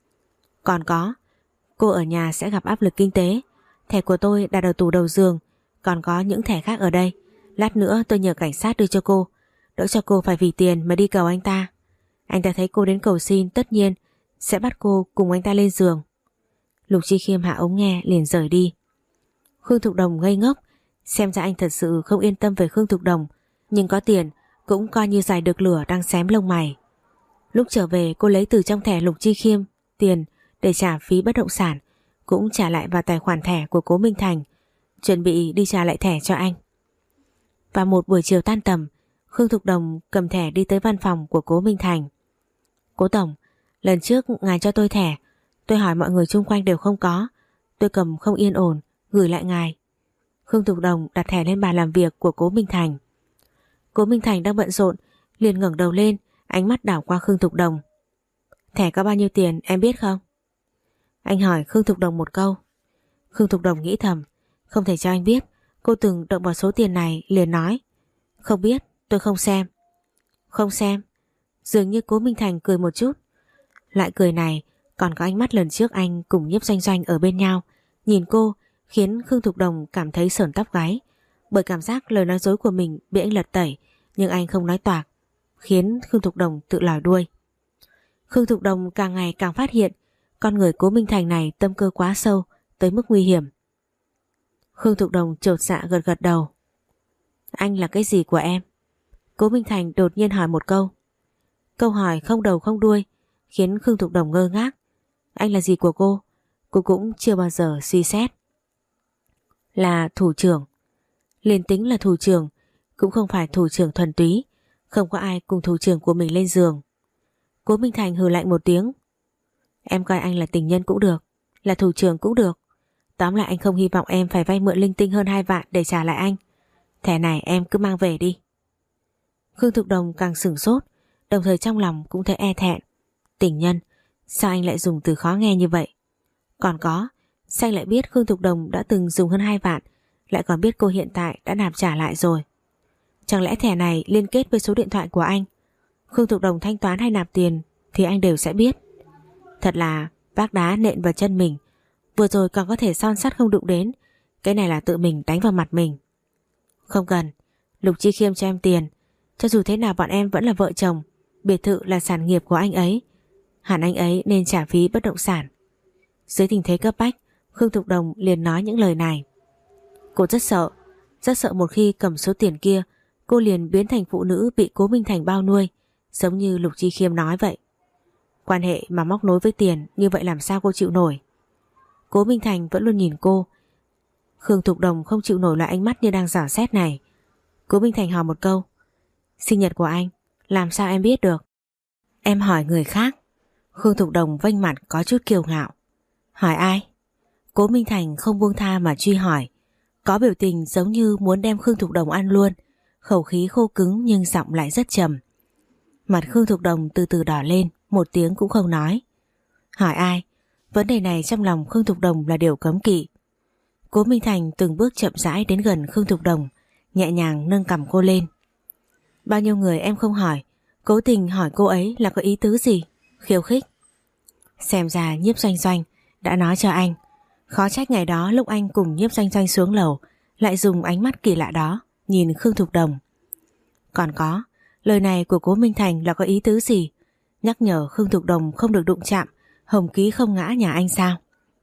Còn có, cô ở nhà sẽ gặp áp lực kinh tế. Thẻ của tôi đặt ở tủ đầu giường, còn có những thẻ khác ở đây. Lát nữa tôi nhờ cảnh sát đưa cho cô, đỡ cho cô phải vì tiền mà đi cầu anh ta. Anh ta thấy cô đến cầu xin tất nhiên sẽ bắt cô cùng anh ta lên giường. Lục Chi Khiêm hạ ống nghe liền rời đi. Khương Thục Đồng ngây ngốc, xem ra anh thật sự không yên tâm về Khương Thục Đồng, nhưng có tiền cũng coi như giải được lửa đang xém lông mày. Lúc trở về cô lấy từ trong thẻ Lục Chi Khiêm tiền để trả phí bất động sản, cũng trả lại vào tài khoản thẻ của Cố Minh Thành, chuẩn bị đi trả lại thẻ cho anh. Và một buổi chiều tan tầm, Khương Thục Đồng cầm thẻ đi tới văn phòng của Cố Minh Thành. Cố Tổng, lần trước ngài cho tôi thẻ, tôi hỏi mọi người xung quanh đều không có, tôi cầm không yên ổn, gửi lại ngài. Khương Thục Đồng đặt thẻ lên bàn làm việc của Cố Minh Thành. Cố Minh Thành đang bận rộn, liền ngẩng đầu lên, ánh mắt đảo qua Khương Thục Đồng. Thẻ có bao nhiêu tiền em biết không? Anh hỏi Khương Thục Đồng một câu. Khương Thục Đồng nghĩ thầm, không thể cho anh biết cô từng động vào số tiền này, liền nói, không biết, tôi không xem. Không xem? Dường như Cố Minh Thành cười một chút. Lại cười này còn có ánh mắt lần trước anh cùng Nhiếp Doanh Doanh ở bên nhau, nhìn cô khiến Khương Thục Đồng cảm thấy sởn tóc gáy, bởi cảm giác lời nói dối của mình bị anh lật tẩy, nhưng anh không nói toạc, khiến Khương Thục Đồng tự lòi đuôi. Khương Thục Đồng càng ngày càng phát hiện con người Cố Minh Thành này tâm cơ quá sâu, tới mức nguy hiểm. Khương Thục Đồng chột dạ gật gật đầu. Anh là cái gì của em? Cố Minh Thành đột nhiên hỏi một câu. Câu hỏi không đầu không đuôi, khiến Khương Thục Đồng ngơ ngác. Anh là gì của cô? Cô cũng chưa bao giờ suy xét. Là thủ trưởng. Liền tính là thủ trưởng, cũng không phải thủ trưởng thuần túy, không có ai cùng thủ trưởng của mình lên giường. Cố Minh Thành hừ lạnh một tiếng. Em coi anh là tình nhân cũng được, là thủ trưởng cũng được. Tóm lại anh không hy vọng em phải vay mượn linh tinh hơn hai vạn để trả lại anh. Thẻ này em cứ mang về đi. Khương Thục Đồng càng sửng sốt, đồng thời trong lòng cũng thấy e thẹn. Tình nhân, sao anh lại dùng từ khó nghe như vậy? Còn có, sao anh lại biết Khương Thục Đồng đã từng dùng hơn hai vạn, lại còn biết cô hiện tại đã nạp trả lại rồi? Chẳng lẽ thẻ này liên kết với số điện thoại của anh? Khương Thục Đồng thanh toán hay nạp tiền thì anh đều sẽ biết. Thật là vác đá nện vào chân mình, vừa rồi còn có thể son sắt không đụng đến, cái này là tự mình đánh vào mặt mình. Không cần, Lục Chi Khiêm cho em tiền, cho dù thế nào bọn em vẫn là vợ chồng, biệt thự là sản nghiệp của anh ấy, hẳn anh ấy nên trả phí bất động sản. Dưới tình thế cấp bách, Khương Thục Đồng liền nói những lời này. Cô rất sợ, rất sợ một khi cầm số tiền kia cô liền biến thành phụ nữ bị Cố Minh Thành bao nuôi, giống như Lục Chi Khiêm nói vậy. Quan hệ mà móc nối với tiền như vậy làm sao cô chịu nổi? Cố Minh Thành vẫn luôn nhìn cô. Khương Thục Đồng không chịu nổi loại ánh mắt như đang dò xét này. Cố Minh Thành hỏi một câu. Sinh nhật của anh, làm sao em biết được? Em hỏi người khác. Khương Thục Đồng vênh mặt có chút kiêu ngạo. Hỏi ai? Cố Minh Thành không buông tha mà truy hỏi, có biểu tình giống như muốn đem Khương Thục Đồng ăn luôn, khẩu khí khô cứng nhưng giọng lại rất trầm. Mặt Khương Thục Đồng từ từ đỏ lên, một tiếng cũng không nói. Hỏi ai? Vấn đề này trong lòng Khương Thục Đồng là điều cấm kỵ. Cố Minh Thành từng bước chậm rãi đến gần Khương Thục Đồng, nhẹ nhàng nâng cằm cô lên. Bao nhiêu người em không hỏi, cố tình hỏi cô ấy là có ý tứ gì? Khiêu khích. Xem ra Nhiếp Doanh Doanh đã nói cho anh. Khó trách ngày đó lúc anh cùng Nhiếp Doanh Doanh xuống lầu lại dùng ánh mắt kỳ lạ đó nhìn Khương Thục Đồng. Còn có, lời này của Cố Minh Thành là có ý tứ gì? Nhắc nhở Khương Thục Đồng không được đụng chạm hồng ký không ngã nhà anh sao?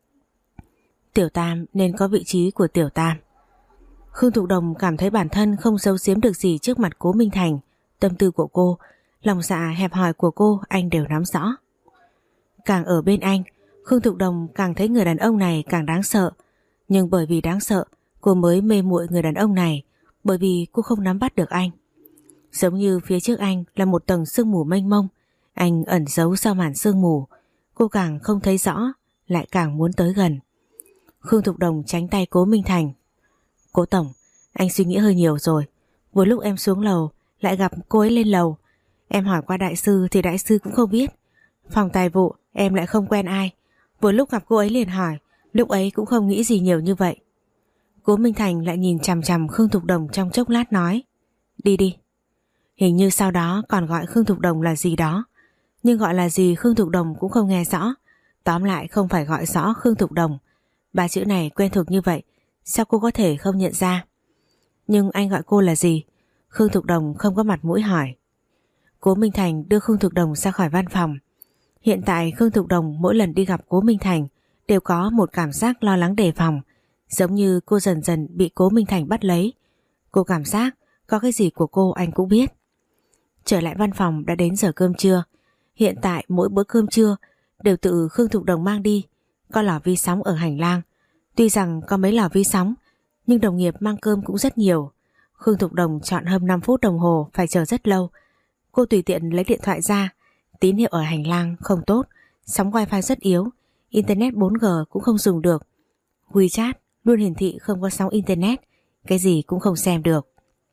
Tiểu Tam nên có vị trí của Tiểu Tam. Khương Thục Đồng cảm thấy bản thân không giấu giếm được gì trước mặt Cố Minh Thành. Tâm tư của cô, lòng dạ hẹp hòi của cô anh đều nắm rõ. Càng ở bên anh, Khương Thục Đồng càng thấy người đàn ông này càng đáng sợ. Nhưng bởi vì đáng sợ, cô mới mê muội người đàn ông này, bởi vì cô không nắm bắt được anh. Giống như phía trước anh là một tầng sương mù mênh mông, anh ẩn giấu sau màn sương mù. Cô càng không thấy rõ, lại càng muốn tới gần. Khương Thục Đồng tránh tay Cố Minh Thành. Cố tổng, anh suy nghĩ hơi nhiều rồi. Vừa lúc em xuống lầu lại gặp cô ấy lên lầu. Em hỏi qua đại sư thì đại sư cũng không biết. Phòng tài vụ em lại không quen ai. Vừa lúc gặp cô ấy liền hỏi, lúc ấy cũng không nghĩ gì nhiều như vậy. Cố Minh Thành lại nhìn chằm chằm Khương Thục Đồng trong chốc lát nói. Đi đi. Hình như sau đó còn gọi Khương Thục Đồng là gì đó, nhưng gọi là gì Khương Thục Đồng cũng không nghe rõ. Tóm lại không phải gọi rõ Khương Thục Đồng. Ba chữ này quen thuộc như vậy, sao cô có thể không nhận ra? Nhưng anh gọi cô là gì? Khương Thục Đồng không có mặt mũi hỏi. Cố Minh Thành đưa Khương Thục Đồng ra khỏi văn phòng. Hiện tại Khương Thục Đồng mỗi lần đi gặp Cố Minh Thành đều có một cảm giác lo lắng đề phòng, giống như cô dần dần bị Cố Minh Thành bắt lấy. Cô cảm giác có cái gì của cô anh cũng biết. Trở lại văn phòng đã đến giờ cơm trưa. Hiện tại mỗi bữa cơm trưa đều tự Khương Thục Đồng mang đi. Có lò vi sóng ở hành lang. Tuy rằng có mấy lò vi sóng, nhưng đồng nghiệp mang cơm cũng rất nhiều. Khương Thục Đồng chọn hơn năm phút đồng hồ, phải chờ rất lâu. Cô tùy tiện lấy điện thoại ra. Tín hiệu ở hành lang không tốt, sóng wifi rất yếu, internet bốn G cũng không dùng được. WeChat luôn hiển thị không có sóng internet, cái gì cũng không xem được.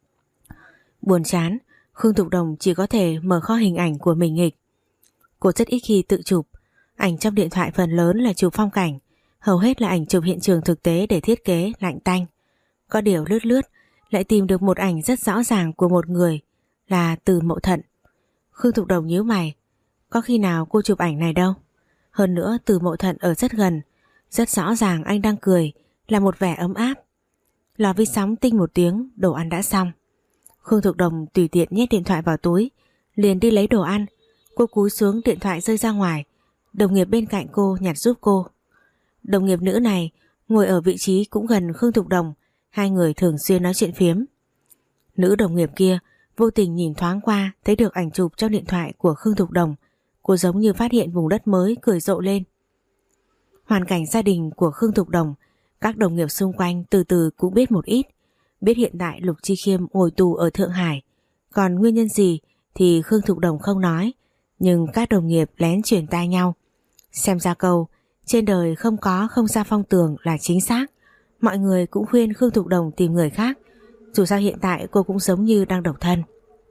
Buồn chán, Khương Thục Đồng chỉ có thể mở kho hình ảnh của mình nghịch. Cô rất ít khi tự chụp. Ảnh trong điện thoại phần lớn là chụp phong cảnh, hầu hết là ảnh chụp hiện trường thực tế để thiết kế lạnh tanh. Có điều lướt lướt lại tìm được một ảnh rất rõ ràng của một người, là Từ Mậu Thận. Khương Thục Đồng nhíu mày, có khi nào cô chụp ảnh này đâu. Hơn nữa Từ Mậu Thận ở rất gần, rất rõ ràng anh đang cười, là một vẻ ấm áp. Lò vi sóng tinh một tiếng, đồ ăn đã xong. Khương Thục Đồng tùy tiện nhét điện thoại vào túi, liền đi lấy đồ ăn. Cô cúi xuống, điện thoại rơi ra ngoài. Đồng nghiệp bên cạnh cô nhặt giúp cô. Đồng nghiệp nữ này ngồi ở vị trí cũng gần Khương Thục Đồng, hai người thường xuyên nói chuyện phiếm. Nữ đồng nghiệp kia vô tình nhìn thoáng qua, thấy được ảnh chụp trong điện thoại của Khương Thục Đồng. Cô giống như phát hiện vùng đất mới, cười rộ lên. Hoàn cảnh gia đình của Khương Thục Đồng, các đồng nghiệp xung quanh từ từ cũng biết một ít. Biết hiện tại Lục Chi Khiêm ngồi tù ở Thượng Hải, còn nguyên nhân gì thì Khương Thục Đồng không nói, nhưng các đồng nghiệp lén truyền tai nhau. Xem ra câu trên đời không có không ra phong tường là chính xác. Mọi người cũng khuyên Khương Thục Đồng tìm người khác, dù sao hiện tại cô cũng giống như đang độc thân.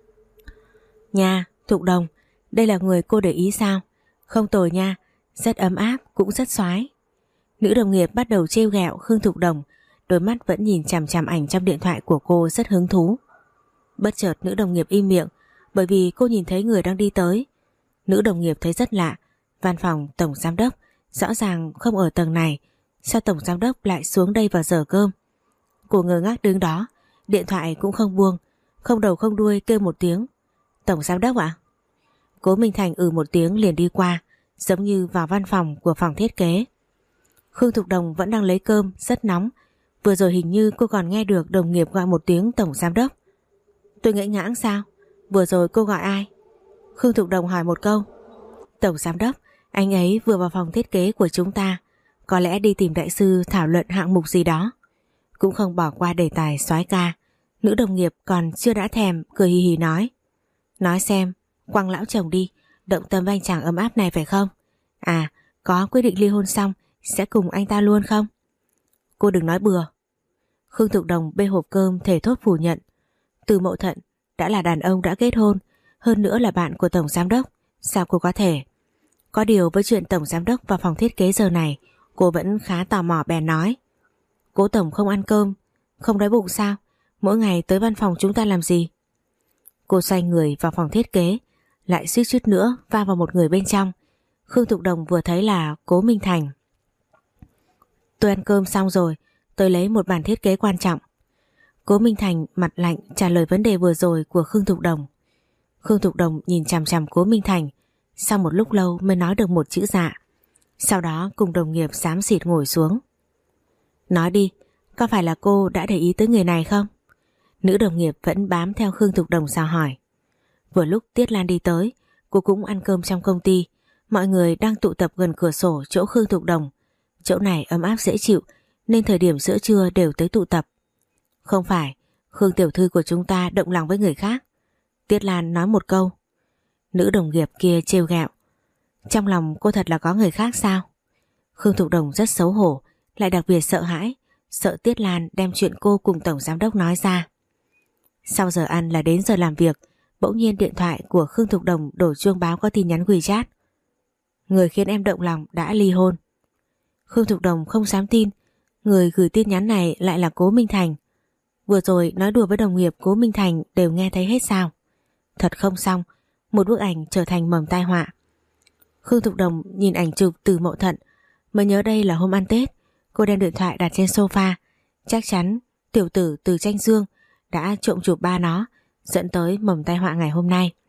Nha, Thục Đồng, đây là người cô để ý sao? Không tồi nha, rất ấm áp, cũng rất xoái. Nữ đồng nghiệp bắt đầu trêu ghẹo Khương Thục Đồng, đôi mắt vẫn nhìn chằm chằm ảnh trong điện thoại của cô rất hứng thú. Bất chợt nữ đồng nghiệp im miệng, bởi vì cô nhìn thấy người đang đi tới. Nữ đồng nghiệp thấy rất lạ, văn phòng tổng giám đốc rõ ràng không ở tầng này, sao tổng giám đốc lại xuống đây vào giờ cơm? Cô ngơ ngác đứng đó, điện thoại cũng không buông, không đầu không đuôi kêu một tiếng. Tổng giám đốc ạ? Cố Minh Thành ừ một tiếng liền đi qua, giống như vào văn phòng của phòng thiết kế. Khương Thục Đồng vẫn đang lấy cơm, rất nóng. Vừa rồi hình như cô còn nghe được đồng nghiệp gọi một tiếng tổng giám đốc. Tôi ngỡ ngãng sao? Vừa rồi cô gọi ai? Khương Thục Đồng hỏi một câu. Tổng giám đốc, anh ấy vừa vào phòng thiết kế của chúng ta, có lẽ đi tìm đại sư thảo luận hạng mục gì đó. Cũng không bỏ qua đề tài soái ca. Nữ đồng nghiệp còn chưa đã thèm, cười hì hì nói. Nói xem, quăng lão chồng đi, động tâm với anh chàng ấm áp này phải không? À, có quyết định ly hôn xong sẽ cùng anh ta luôn không? Cô đừng nói bừa. Khương Thục Đồng bê hộp cơm thể thốt phủ nhận. Từ Mậu Thận đã là đàn ông đã kết hôn, hơn nữa là bạn của tổng giám đốc, sao cô có thể? Có điều với chuyện tổng giám đốc vào phòng thiết kế giờ này, cô vẫn khá tò mò bèn nói. Cố tổng không ăn cơm, không đói bụng sao? Mỗi ngày tới văn phòng chúng ta làm gì? Cô xoay người vào phòng thiết kế, lại suýt chút nữa va vào một người bên trong. Khương Thục Đồng vừa thấy là Cố Minh Thành. Tôi ăn cơm xong rồi, tôi lấy một bản thiết kế quan trọng. Cố Minh Thành mặt lạnh trả lời vấn đề vừa rồi của Khương Thục Đồng. Khương Thục Đồng nhìn chằm chằm Cố Minh Thành, sau một lúc lâu mới nói được một chữ dạ. Sau đó cùng đồng nghiệp xám xịt ngồi xuống. Nói đi, có phải là cô đã để ý tới người này không? Nữ đồng nghiệp vẫn bám theo Khương Thục Đồng chào hỏi. Vừa lúc Tiết Lan đi tới, cô cũng ăn cơm trong công ty. Mọi người đang tụ tập gần cửa sổ chỗ Khương Thục Đồng. Chỗ này ấm áp dễ chịu nên thời điểm giữa trưa đều tới tụ tập. Không phải, Khương tiểu thư của chúng ta động lòng với người khác. Tiết Lan nói một câu. Nữ đồng nghiệp kia trêu ghẹo. Trong lòng cô thật là có người khác sao? Khương Thục Đồng rất xấu hổ, lại đặc biệt sợ hãi, sợ Tiết Lan đem chuyện cô cùng tổng giám đốc nói ra. Sau giờ ăn là đến giờ làm việc, bỗng nhiên điện thoại của Khương Thục Đồng đổ chuông báo có tin nhắn WeChat. Người khiến em động lòng đã ly hôn. Khương Thục Đồng không dám tin, người gửi tin nhắn này lại là Cố Minh Thành. Vừa rồi nói đùa với đồng nghiệp Cố Minh Thành đều nghe thấy hết sao? Thật không xong, một bức ảnh trở thành mầm tai họa. Khương Thục Đồng nhìn ảnh chụp Từ Mậu Thận, mới nhớ đây là hôm ăn Tết. Cô đem điện thoại đặt trên sofa. Chắc chắn tiểu tử Từ Tranh Dương đã trộm chụp ba nó, dẫn tới mầm tai họa ngày hôm nay.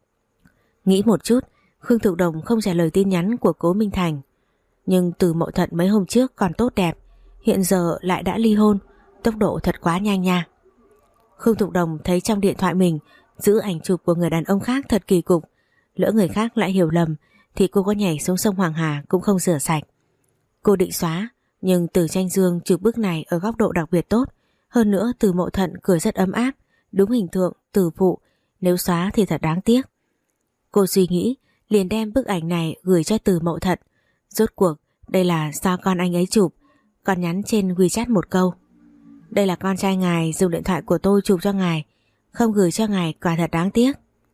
Nghĩ một chút, Khương Thục Đồng không trả lời tin nhắn của Cố Minh Thành. Nhưng Từ Mậu Thận mấy hôm trước còn tốt đẹp, hiện giờ lại đã ly hôn, tốc độ thật quá nhanh nha. Khương Thục Đồng thấy trong điện thoại mình giữ ảnh chụp của người đàn ông khác thật kỳ cục. Lỡ người khác lại hiểu lầm thì cô có nhảy xuống sông Hoàng Hà cũng không rửa sạch. Cô định xóa, nhưng Từ Tranh Dương chụp bức này ở góc độ đặc biệt tốt. Hơn nữa Từ Mậu Thận cười rất ấm áp, đúng hình tượng từ phụ, nếu xóa thì thật đáng tiếc. Cô suy nghĩ, liền đem bức ảnh này gửi cho Từ Mậu Thận. Rốt cuộc đây là do con anh ấy chụp. Còn nhắn trên WeChat một câu. Đây là con trai ngài dùng điện thoại của tôi chụp cho ngài, không gửi cho ngài quả thật đáng tiếc.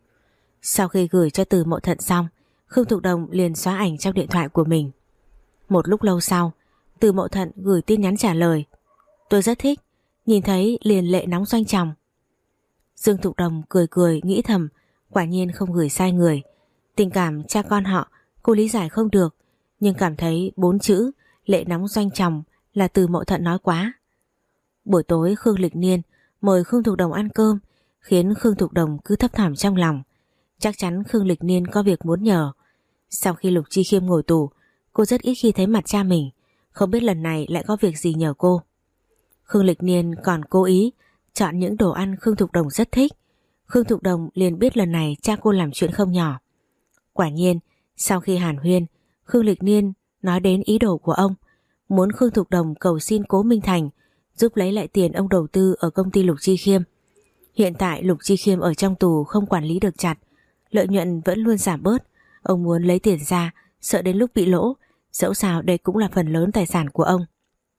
Sau khi gửi cho Từ Mậu Thận xong, Khương Thục Đồng liền xóa ảnh trong điện thoại của mình. Một lúc lâu sau, Từ Mậu Thận gửi tin nhắn trả lời. Tôi rất thích, nhìn thấy liền lệ nóng doanh chồng. Dương Thục Đồng cười cười nghĩ thầm, quả nhiên không gửi sai người. Tình cảm cha con họ cô lý giải không được, nhưng cảm thấy bốn chữ lệ nóng doanh chồng là Từ Mậu Thận nói quá. Buổi tối Khương Lịch Niên mời Khương Thục Đồng ăn cơm, khiến Khương Thục Đồng cứ thấp thỏm trong lòng. Chắc chắn Khương Lịch Niên có việc muốn nhờ. Sau khi Lục Chi Khiêm ngồi tù, cô rất ít khi thấy mặt cha mình, không biết lần này lại có việc gì nhờ cô. Khương Lịch Niên còn cố ý chọn những đồ ăn Khương Thục Đồng rất thích. Khương Thục Đồng liền biết lần này cha cô làm chuyện không nhỏ. Quả nhiên, sau khi hàn huyên, Khương Lịch Niên nói đến ý đồ của ông, muốn Khương Thục Đồng cầu xin Cố Minh Thành giúp lấy lại tiền ông đầu tư ở công ty Lục Chi Khiêm. Hiện tại Lục Chi Khiêm ở trong tù không quản lý được chặt, lợi nhuận vẫn luôn giảm bớt. Ông muốn lấy tiền ra, sợ đến lúc bị lỗ, dẫu sao đây cũng là phần lớn tài sản của ông.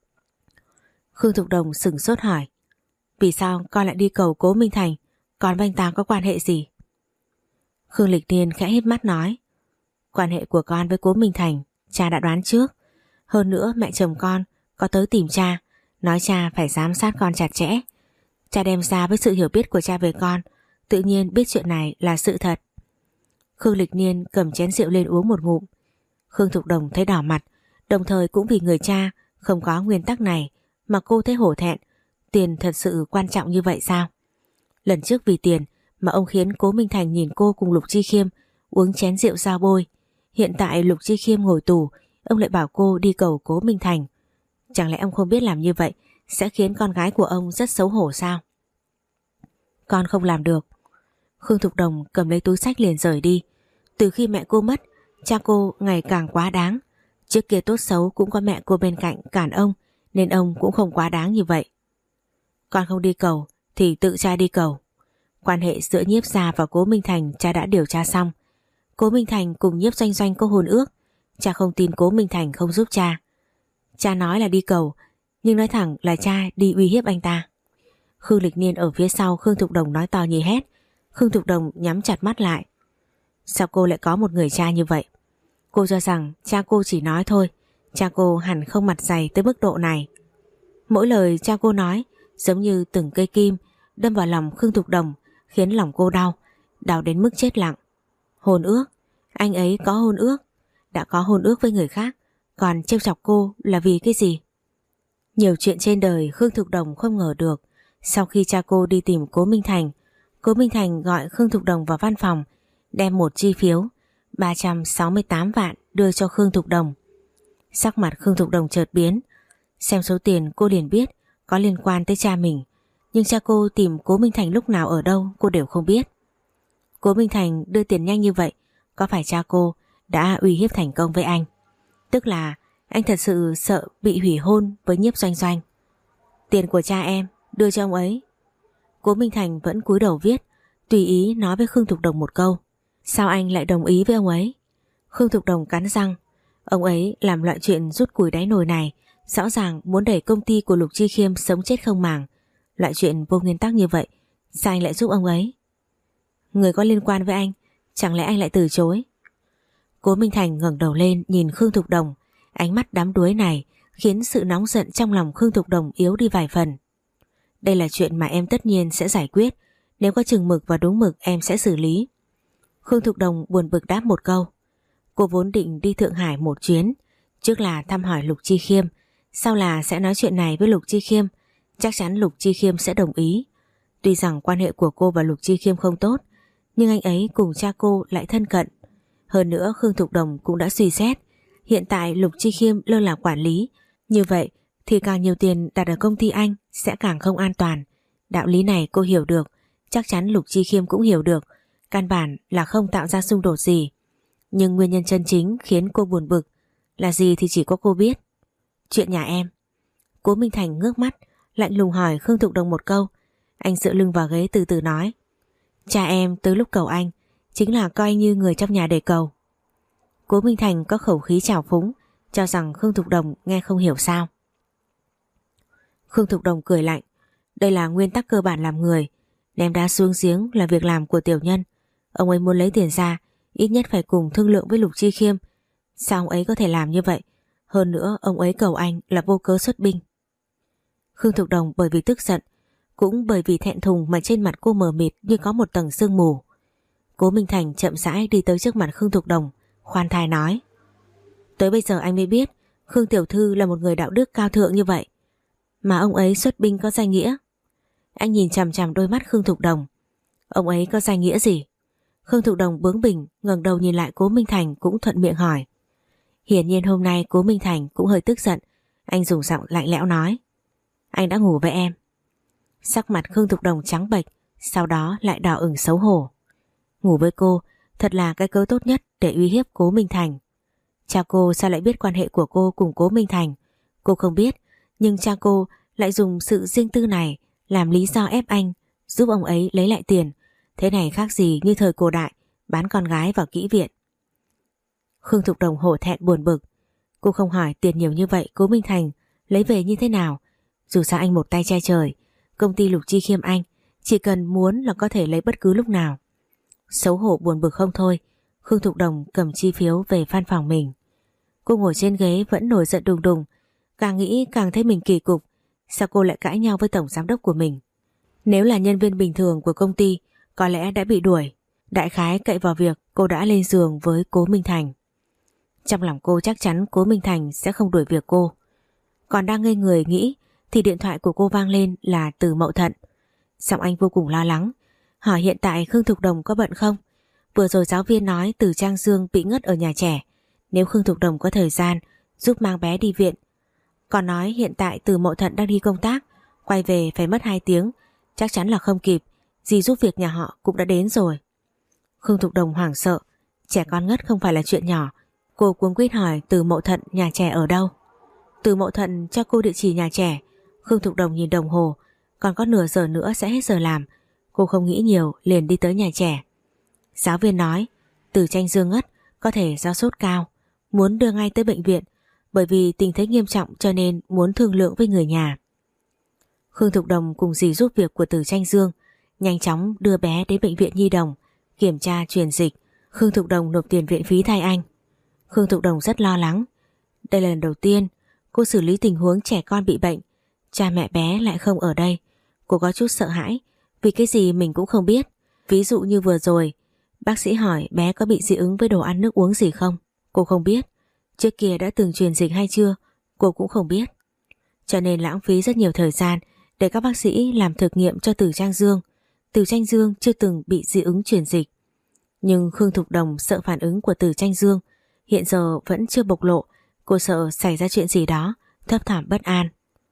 Khương Thục Đồng sửng sốt hỏi, vì sao con lại đi cầu Cố Minh Thành, con và anh ta có quan hệ gì? Khương Lịch Niên khẽ híp mắt nói, quan hệ của con với Cố Minh Thành cha đã đoán trước. Hơn nữa mẹ chồng con có tới tìm cha, nói cha phải giám sát con chặt chẽ. Cha đem ra với sự hiểu biết của cha về con, tự nhiên biết chuyện này là sự thật. Khương Lịch Niên cầm chén rượu lên uống một ngụm. Khương Thục Đồng thấy đỏ mặt, đồng thời cũng vì người cha không có nguyên tắc này mà cô thấy hổ thẹn. Tiền thật sự quan trọng như vậy sao? Lần trước vì tiền mà ông khiến Cố Minh Thành nhìn cô cùng Lục Chi Khiêm uống chén rượu giao bôi. Hiện tại Lục Chi Khiêm ngồi tù, ông lại bảo cô đi cầu Cố Minh Thành. Chẳng lẽ ông không biết làm như vậy sẽ khiến con gái của ông rất xấu hổ sao? con không làm được. Khương Thục Đồng cầm lấy túi xách liền rời đi. Từ khi mẹ cô mất, cha cô ngày càng quá đáng. Trước kia tốt xấu cũng có mẹ cô bên cạnh cản ông, nên ông cũng không quá đáng như vậy. Con không đi cầu thì tự cha đi cầu. Quan hệ giữa Nhiếp gia và Cố Minh Thành cha đã điều tra xong. Cố Minh Thành cùng Nhiếp Doanh Doanh có hôn ước. Cha không tin Cố Minh Thành không giúp cha. Cha nói là đi cầu, nhưng nói thẳng là cha đi uy hiếp anh ta. Khương Lịch Niên ở phía sau Khương Thục Đồng nói to như hét. Khương Thục Đồng nhắm chặt mắt lại. Sao cô lại có một người cha như vậy? Cô cho rằng cha cô chỉ nói thôi. Cha cô hẳn không mặt dày tới mức độ này. Mỗi lời cha cô nói giống như từng cây kim đâm vào lòng Khương Thục Đồng, khiến lòng cô đau, đau đến mức chết lặng. Hôn ước? Anh ấy có hôn ước? Đã có hôn ước với người khác, còn trêu chọc cô là vì cái gì? Nhiều chuyện trên đời Khương Thục Đồng không ngờ được. Sau khi cha cô đi tìm Cố Minh Thành, Cố Minh Thành gọi Khương Thục Đồng vào văn phòng, đem một chi phiếu ba trăm sáu mươi tám vạn đưa cho Khương Thục Đồng. Sắc mặt Khương Thục Đồng chợt biến. Xem số tiền cô liền biết có liên quan tới cha mình, nhưng cha cô tìm Cố Minh Thành lúc nào ở đâu cô đều không biết. Cố Minh Thành đưa tiền nhanh như vậy, có phải cha cô đã uy hiếp thành công với anh? Tức là anh thật sự sợ bị hủy hôn với Nhiếp Doanh Doanh. Tiền của cha em đưa cho ông ấy. Cố Minh Thành vẫn cúi đầu viết, tùy ý nói với Khương Thục Đồng một câu. Sao anh lại đồng ý với ông ấy? Khương Thục Đồng cắn răng. Ông ấy làm loại chuyện rút củi đáy nồi này, rõ ràng muốn đẩy công ty của Lục Chi Khiêm sống chết không màng. Loại chuyện vô nguyên tắc như vậy, sao anh lại giúp ông ấy? Người có liên quan với anh, chẳng lẽ anh lại từ chối? Cố Minh Thành ngẩng đầu lên nhìn Khương Thục Đồng. Ánh mắt đắm đuối này khiến sự nóng giận trong lòng Khương Thục Đồng yếu đi vài phần. Đây là chuyện mà em tất nhiên sẽ giải quyết. Nếu có chừng mực và đúng mực em sẽ xử lý. Khương Thục Đồng buồn bực đáp một câu. Cô vốn định đi Thượng Hải một chuyến, trước là thăm hỏi Lục Chi Khiêm, sau là sẽ nói chuyện này với Lục Chi Khiêm. Chắc chắn Lục Chi Khiêm sẽ đồng ý. Tuy rằng quan hệ của cô và Lục Chi Khiêm không tốt, nhưng anh ấy cùng cha cô lại thân cận. Hơn nữa Khương Thục Đồng cũng đã suy xét, hiện tại Lục Chi Khiêm lơ là quản lý, như vậy thì càng nhiều tiền đặt ở công ty anh sẽ càng không an toàn. Đạo lý này cô hiểu được, chắc chắn Lục Chi Khiêm cũng hiểu được, căn bản là không tạo ra xung đột gì. Nhưng nguyên nhân chân chính khiến cô buồn bực là gì thì chỉ có cô biết. Chuyện nhà em. Cố Minh Thành ngước mắt, lạnh lùng hỏi Khương Thục Đồng một câu. Anh dựa lưng vào ghế từ từ nói. Cha em tới lúc cầu anh chính là coi như người trong nhà để cầu. Cố Minh Thành có khẩu khí trào phúng, cho rằng Khương Thục Đồng nghe không hiểu sao. Khương Thục Đồng cười lạnh. Đây là nguyên tắc cơ bản làm người. Ném đá xuống giếng là việc làm của tiểu nhân. Ông ấy muốn lấy tiền ra, ít nhất phải cùng thương lượng với Lục Chi Khiêm. Sao ông ấy có thể làm như vậy? Hơn nữa ông ấy cầu anh là vô cớ xuất binh. Khương Thục Đồng bởi vì tức giận, cũng bởi vì thẹn thùng mà trên mặt cô mờ mịt như có một tầng sương mù. Cố Minh Thành chậm rãi đi tới trước mặt Khương Thục Đồng, khoan thai nói. Tới bây giờ anh mới biết Khương Tiểu Thư là một người đạo đức cao thượng như vậy. Mà ông ấy xuất binh có danh nghĩa. Anh nhìn chằm chằm đôi mắt Khương Thục Đồng. Ông ấy có danh nghĩa gì? Khương Thục Đồng bướng bỉnh ngẩng đầu nhìn lại Cố Minh Thành cũng thuận miệng hỏi. Hiển nhiên hôm nay Cố Minh Thành cũng hơi tức giận. Anh dùng giọng lạnh lẽo nói. Anh đã ngủ với em. Sắc mặt Khương Thục Đồng trắng bệch, sau đó lại đỏ ửng xấu hổ. Ngủ với cô thật là cái cớ tốt nhất để uy hiếp Cố Minh Thành. Cha cô sao lại biết quan hệ của cô cùng Cố Minh Thành? Cô không biết, nhưng cha cô lại dùng sự riêng tư này làm lý do ép anh giúp ông ấy lấy lại tiền. Thế này khác gì như thời cổ đại bán con gái vào kỹ viện. Khương Thục Đồng hổ thẹn buồn bực. Cô không hỏi tiền nhiều như vậy Cố Minh Thành lấy về như thế nào. Dù sao anh một tay che trời, công ty Lục Chi Khiêm anh chỉ cần muốn là có thể lấy bất cứ lúc nào. Xấu hổ buồn bực không thôi, Khương Thục Đồng cầm chi phiếu về văn phòng mình. Cô ngồi trên ghế vẫn nổi giận đùng đùng, càng nghĩ càng thấy mình kỳ cục. Sao cô lại cãi nhau với tổng giám đốc của mình? Nếu là nhân viên bình thường của công ty có lẽ đã bị đuổi. Đại khái cậy vào việc cô đã lên giường với Cố Minh Thành. Trong lòng cô chắc chắn Cố Minh Thành sẽ không đuổi việc cô. Còn đang ngây người nghĩ thì điện thoại của cô vang lên là Từ Mậu Thận. Giọng anh vô cùng lo lắng, hỏi hiện tại Khương Thục Đồng có bận không? Vừa rồi giáo viên nói Từ Trang Dương bị ngất ở nhà trẻ, nếu Khương Thục Đồng có thời gian giúp mang bé đi viện. Còn nói hiện tại Từ Mậu Thận đang đi công tác, quay về phải mất hai tiếng, chắc chắn là không kịp. dì giúp việc nhà họ cũng đã đến rồi. Khương Thục Đồng hoảng sợ, trẻ con ngất không phải là chuyện nhỏ. Cô cuống quýt hỏi Từ Mậu Thận nhà trẻ ở đâu. Từ Mậu Thận cho cô địa chỉ nhà trẻ. Khương Thục Đồng nhìn đồng hồ, còn có nửa giờ nữa sẽ hết giờ làm. Cô không nghĩ nhiều liền đi tới nhà trẻ. Giáo viên nói Từ Tranh Dương ngất có thể do sốt cao, muốn đưa ngay tới bệnh viện, bởi vì tình thế nghiêm trọng cho nên muốn thương lượng với người nhà. Khương Thục Đồng cùng dì giúp việc của Từ Tranh Dương nhanh chóng đưa bé đến bệnh viện nhi đồng, kiểm tra truyền dịch. Khương Thục Đồng nộp tiền viện phí thay anh. Khương Thục Đồng rất lo lắng. Đây là lần đầu tiên cô xử lý tình huống trẻ con bị bệnh, cha mẹ bé lại không ở đây. Cô có chút sợ hãi vì cái gì mình cũng không biết. Ví dụ như vừa rồi bác sĩ hỏi bé có bị dị ứng với đồ ăn nước uống gì không, cô không biết. Trước kia đã từng truyền dịch hay chưa, cô cũng không biết. Cho nên lãng phí rất nhiều thời gian để các bác sĩ làm thực nghiệm cho Từ Tranh Dương. Từ Tranh Dương chưa từng bị dị ứng truyền dịch. Nhưng Khương Thục Đồng sợ phản ứng của Từ Tranh Dương hiện giờ vẫn chưa bộc lộ. Cô sợ xảy ra chuyện gì đó, thấp thỏm bất an.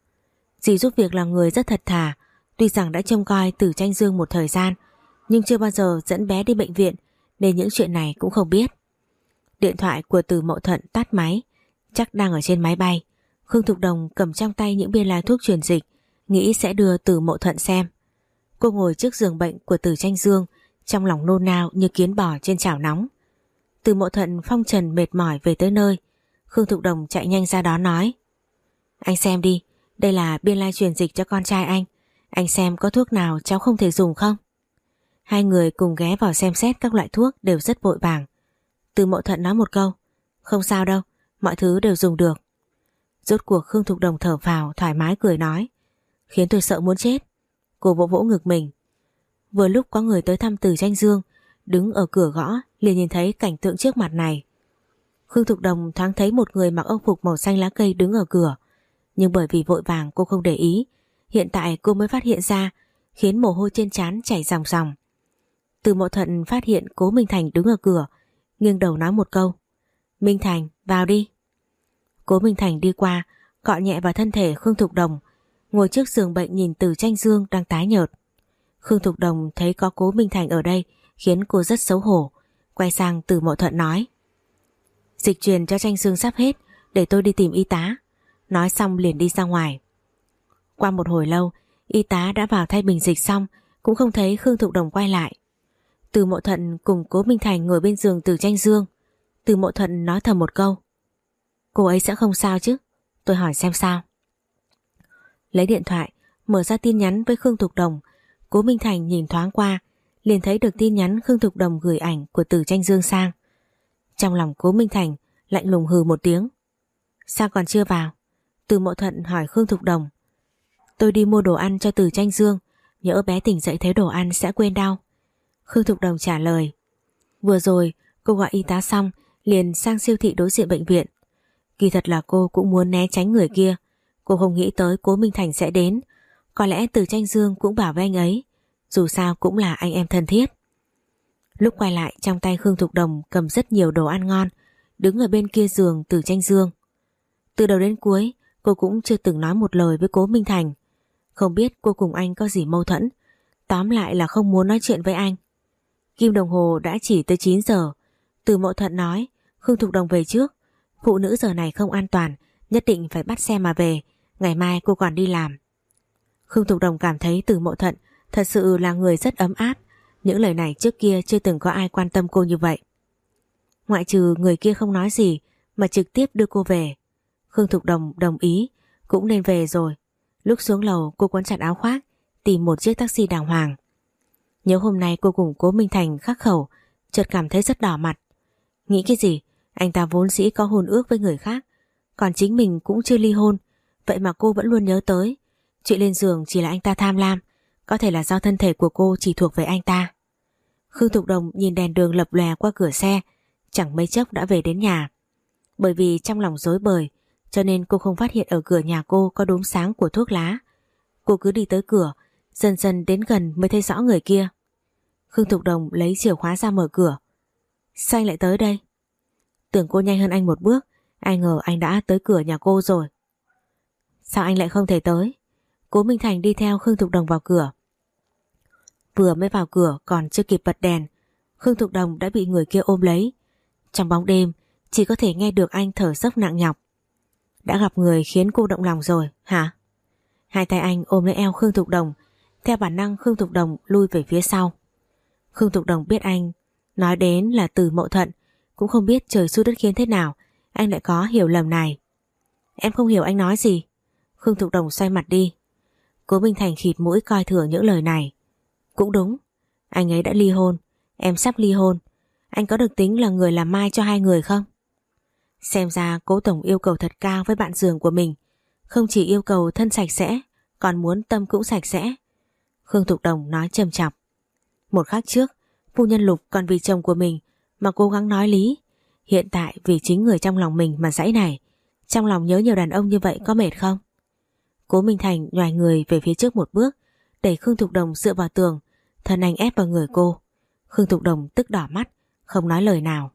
Dì giúp việc là người rất thật thà. Tuy rằng đã trông coi Từ Tranh Dương một thời gian, nhưng chưa bao giờ dẫn bé đi bệnh viện, nên những chuyện này cũng không biết. Điện thoại của Từ Mậu Thận tắt máy, chắc đang ở trên máy bay. Khương Thục Đồng cầm trong tay những biên lai thuốc truyền dịch, nghĩ sẽ đưa Từ Mậu Thận xem. Cô ngồi trước giường bệnh của Từ Tranh Dương, trong lòng nôn nao như kiến bò trên chảo nóng. Từ Mậu Thận phong trần mệt mỏi về tới nơi. Khương Thục Đồng chạy nhanh ra đó nói: Anh xem đi, đây là biên lai truyền dịch cho con trai anh. Anh xem có thuốc nào cháu không thể dùng không? Hai người cùng ghé vào xem xét các loại thuốc đều rất vội vàng. Từ Mậu Thận nói một câu: Không sao đâu, mọi thứ đều dùng được. Rốt cuộc Khương Thục Đồng thở phào thoải mái cười nói: Khiến tôi sợ muốn chết. Cô vỗ vỗ ngực mình. Vừa lúc có người tới thăm Từ Tranh Dương, đứng ở cửa gõ, liền nhìn thấy cảnh tượng trước mặt này. Khương Thục Đồng thoáng thấy một người mặc âu phục màu xanh lá cây đứng ở cửa, nhưng bởi vì vội vàng cô không để ý. Hiện tại cô mới phát hiện ra, khiến mồ hôi trên trán chảy ròng ròng. Từ Mậu Thận phát hiện Cố Minh Thành đứng ở cửa, nghiêng đầu nói một câu: Minh Thành, vào đi. Cố Minh Thành đi qua, cọ nhẹ vào thân thể Khương Thục Đồng, ngồi trước giường bệnh nhìn Từ Tranh Dương đang tái nhợt. Khương Thục Đồng thấy có Cố Minh Thành ở đây khiến cô rất xấu hổ, quay sang Từ Mậu Thận nói: Dịch truyền cho Tranh Dương sắp hết, để tôi đi tìm y tá. Nói xong liền đi ra ngoài. Qua một hồi lâu, y tá đã vào thay bình dịch xong, cũng không thấy Khương Thục Đồng quay lại. Từ Mậu Thận cùng Cố Minh Thành ngồi bên giường Từ Tranh Dương. Từ Mậu Thận nói thầm một câu: Cô ấy sẽ không sao chứ? Tôi hỏi xem sao. Lấy điện thoại, mở ra tin nhắn với Khương Thục Đồng. Cố Minh Thành nhìn thoáng qua, liền thấy được tin nhắn Khương Thục Đồng gửi ảnh của Từ Tranh Dương sang. Trong lòng Cố Minh Thành lạnh lùng hừ một tiếng: Sao còn chưa vào? Từ Mậu Thận hỏi Khương Thục Đồng: Tôi đi mua đồ ăn cho Từ Tranh Dương, nhỡ bé tỉnh dậy thấy đồ ăn sẽ quên đau. Khương Thục Đồng trả lời. Vừa rồi cô gọi y tá xong liền sang siêu thị đối diện bệnh viện. Kỳ thật là cô cũng muốn né tránh người kia. Cô không nghĩ tới Cố Minh Thành sẽ đến. Có lẽ Từ Tranh Dương cũng bảo với anh ấy, dù sao cũng là anh em thân thiết. Lúc quay lại, trong tay Khương Thục Đồng cầm rất nhiều đồ ăn ngon, đứng ở bên kia giường Từ Tranh Dương. Từ đầu đến cuối cô cũng chưa từng nói một lời với Cố Minh Thành. Không biết cô cùng anh có gì mâu thuẫn, tóm lại là không muốn nói chuyện với anh. Kim đồng hồ đã chỉ tới chín giờ. Từ Mậu Thận nói Khương Thục Đồng về trước, phụ nữ giờ này không an toàn, nhất định phải bắt xe mà về, ngày mai cô còn đi làm. Khương Thục Đồng cảm thấy Từ Mậu Thận thật sự là người rất ấm áp. Những lời này trước kia chưa từng có ai quan tâm cô như vậy. Ngoại trừ người kia không nói gì mà trực tiếp đưa cô về. Khương Thục Đồng đồng ý, cũng nên về rồi. Lúc xuống lầu cô quấn chặt áo khoác, tìm một chiếc taxi đàng hoàng. Nhớ hôm nay cô cùng Cố Minh Thành khắc khẩu, chợt cảm thấy rất đỏ mặt. Nghĩ cái gì? Anh ta vốn dĩ có hôn ước với người khác, còn chính mình cũng chưa ly hôn, vậy mà cô vẫn luôn nhớ tới. Chuyện lên giường chỉ là anh ta tham lam, có thể là do thân thể của cô chỉ thuộc về anh ta. Khương Thục Đồng nhìn đèn đường lập lòe qua cửa xe, chẳng mấy chốc đã về đến nhà. Bởi vì trong lòng rối bời, cho nên cô không phát hiện ở cửa nhà cô có đốm sáng của thuốc lá. Cô cứ đi tới cửa, dần dần đến gần mới thấy rõ người kia. Khương Thục Đồng lấy chìa khóa ra mở cửa. Sao anh lại tới đây? Tưởng cô nhanh hơn anh một bước, ai ngờ anh đã tới cửa nhà cô rồi. Sao anh lại không thể tới? Cố Minh Thành đi theo Khương Thục Đồng vào cửa. Vừa mới vào cửa còn chưa kịp bật đèn, Khương Thục Đồng đã bị người kia ôm lấy. Trong bóng đêm chỉ có thể nghe được anh thở dốc nặng nhọc. Đã gặp người khiến cô động lòng rồi hả? Hai tay anh ôm lấy eo Khương Thục Đồng. Theo bản năng Khương Thục Đồng lui về phía sau. Khương Thục Đồng biết anh nói đến là Từ Mậu Thuận, cũng không biết trời xui đất khiến thế nào anh lại có hiểu lầm này. Em không hiểu anh nói gì. Khương Thục Đồng xoay mặt đi. Cố Minh Thành khịt mũi coi thừa những lời này. Cũng đúng, anh ấy đã ly hôn, em sắp ly hôn. Anh có được tính là người làm mai cho hai người không? Xem ra Cố Tổng yêu cầu thật cao với bạn giường của mình. Không chỉ yêu cầu thân sạch sẽ, còn muốn tâm cũng sạch sẽ. Khương Thục Đồng nói trầm trọng. Một khắc trước phu nhân Lục còn vì chồng của mình mà cố gắng nói lý. Hiện tại vì chính người trong lòng mình mà dãy này. Trong lòng nhớ nhiều đàn ông như vậy có mệt không? Cố Minh Thành nhoài người về phía trước một bước, đẩy Khương Thục Đồng dựa vào tường, thân anh ép vào người cô. Khương Thục Đồng tức đỏ mắt, không nói lời nào.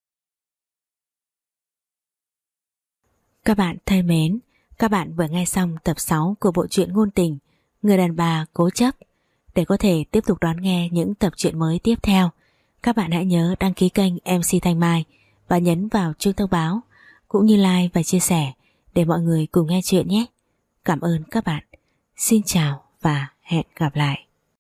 Các bạn thân mến, các bạn vừa nghe xong tập sáu của bộ truyện ngôn tình Người đàn bà cố chấp. Để có thể tiếp tục đón nghe những tập truyện mới tiếp theo, các bạn hãy nhớ đăng ký kênh em xê Thanh Mai và nhấn vào chuông thông báo, cũng như like và chia sẻ để mọi người cùng nghe chuyện nhé. Cảm ơn các bạn. Xin chào và hẹn gặp lại.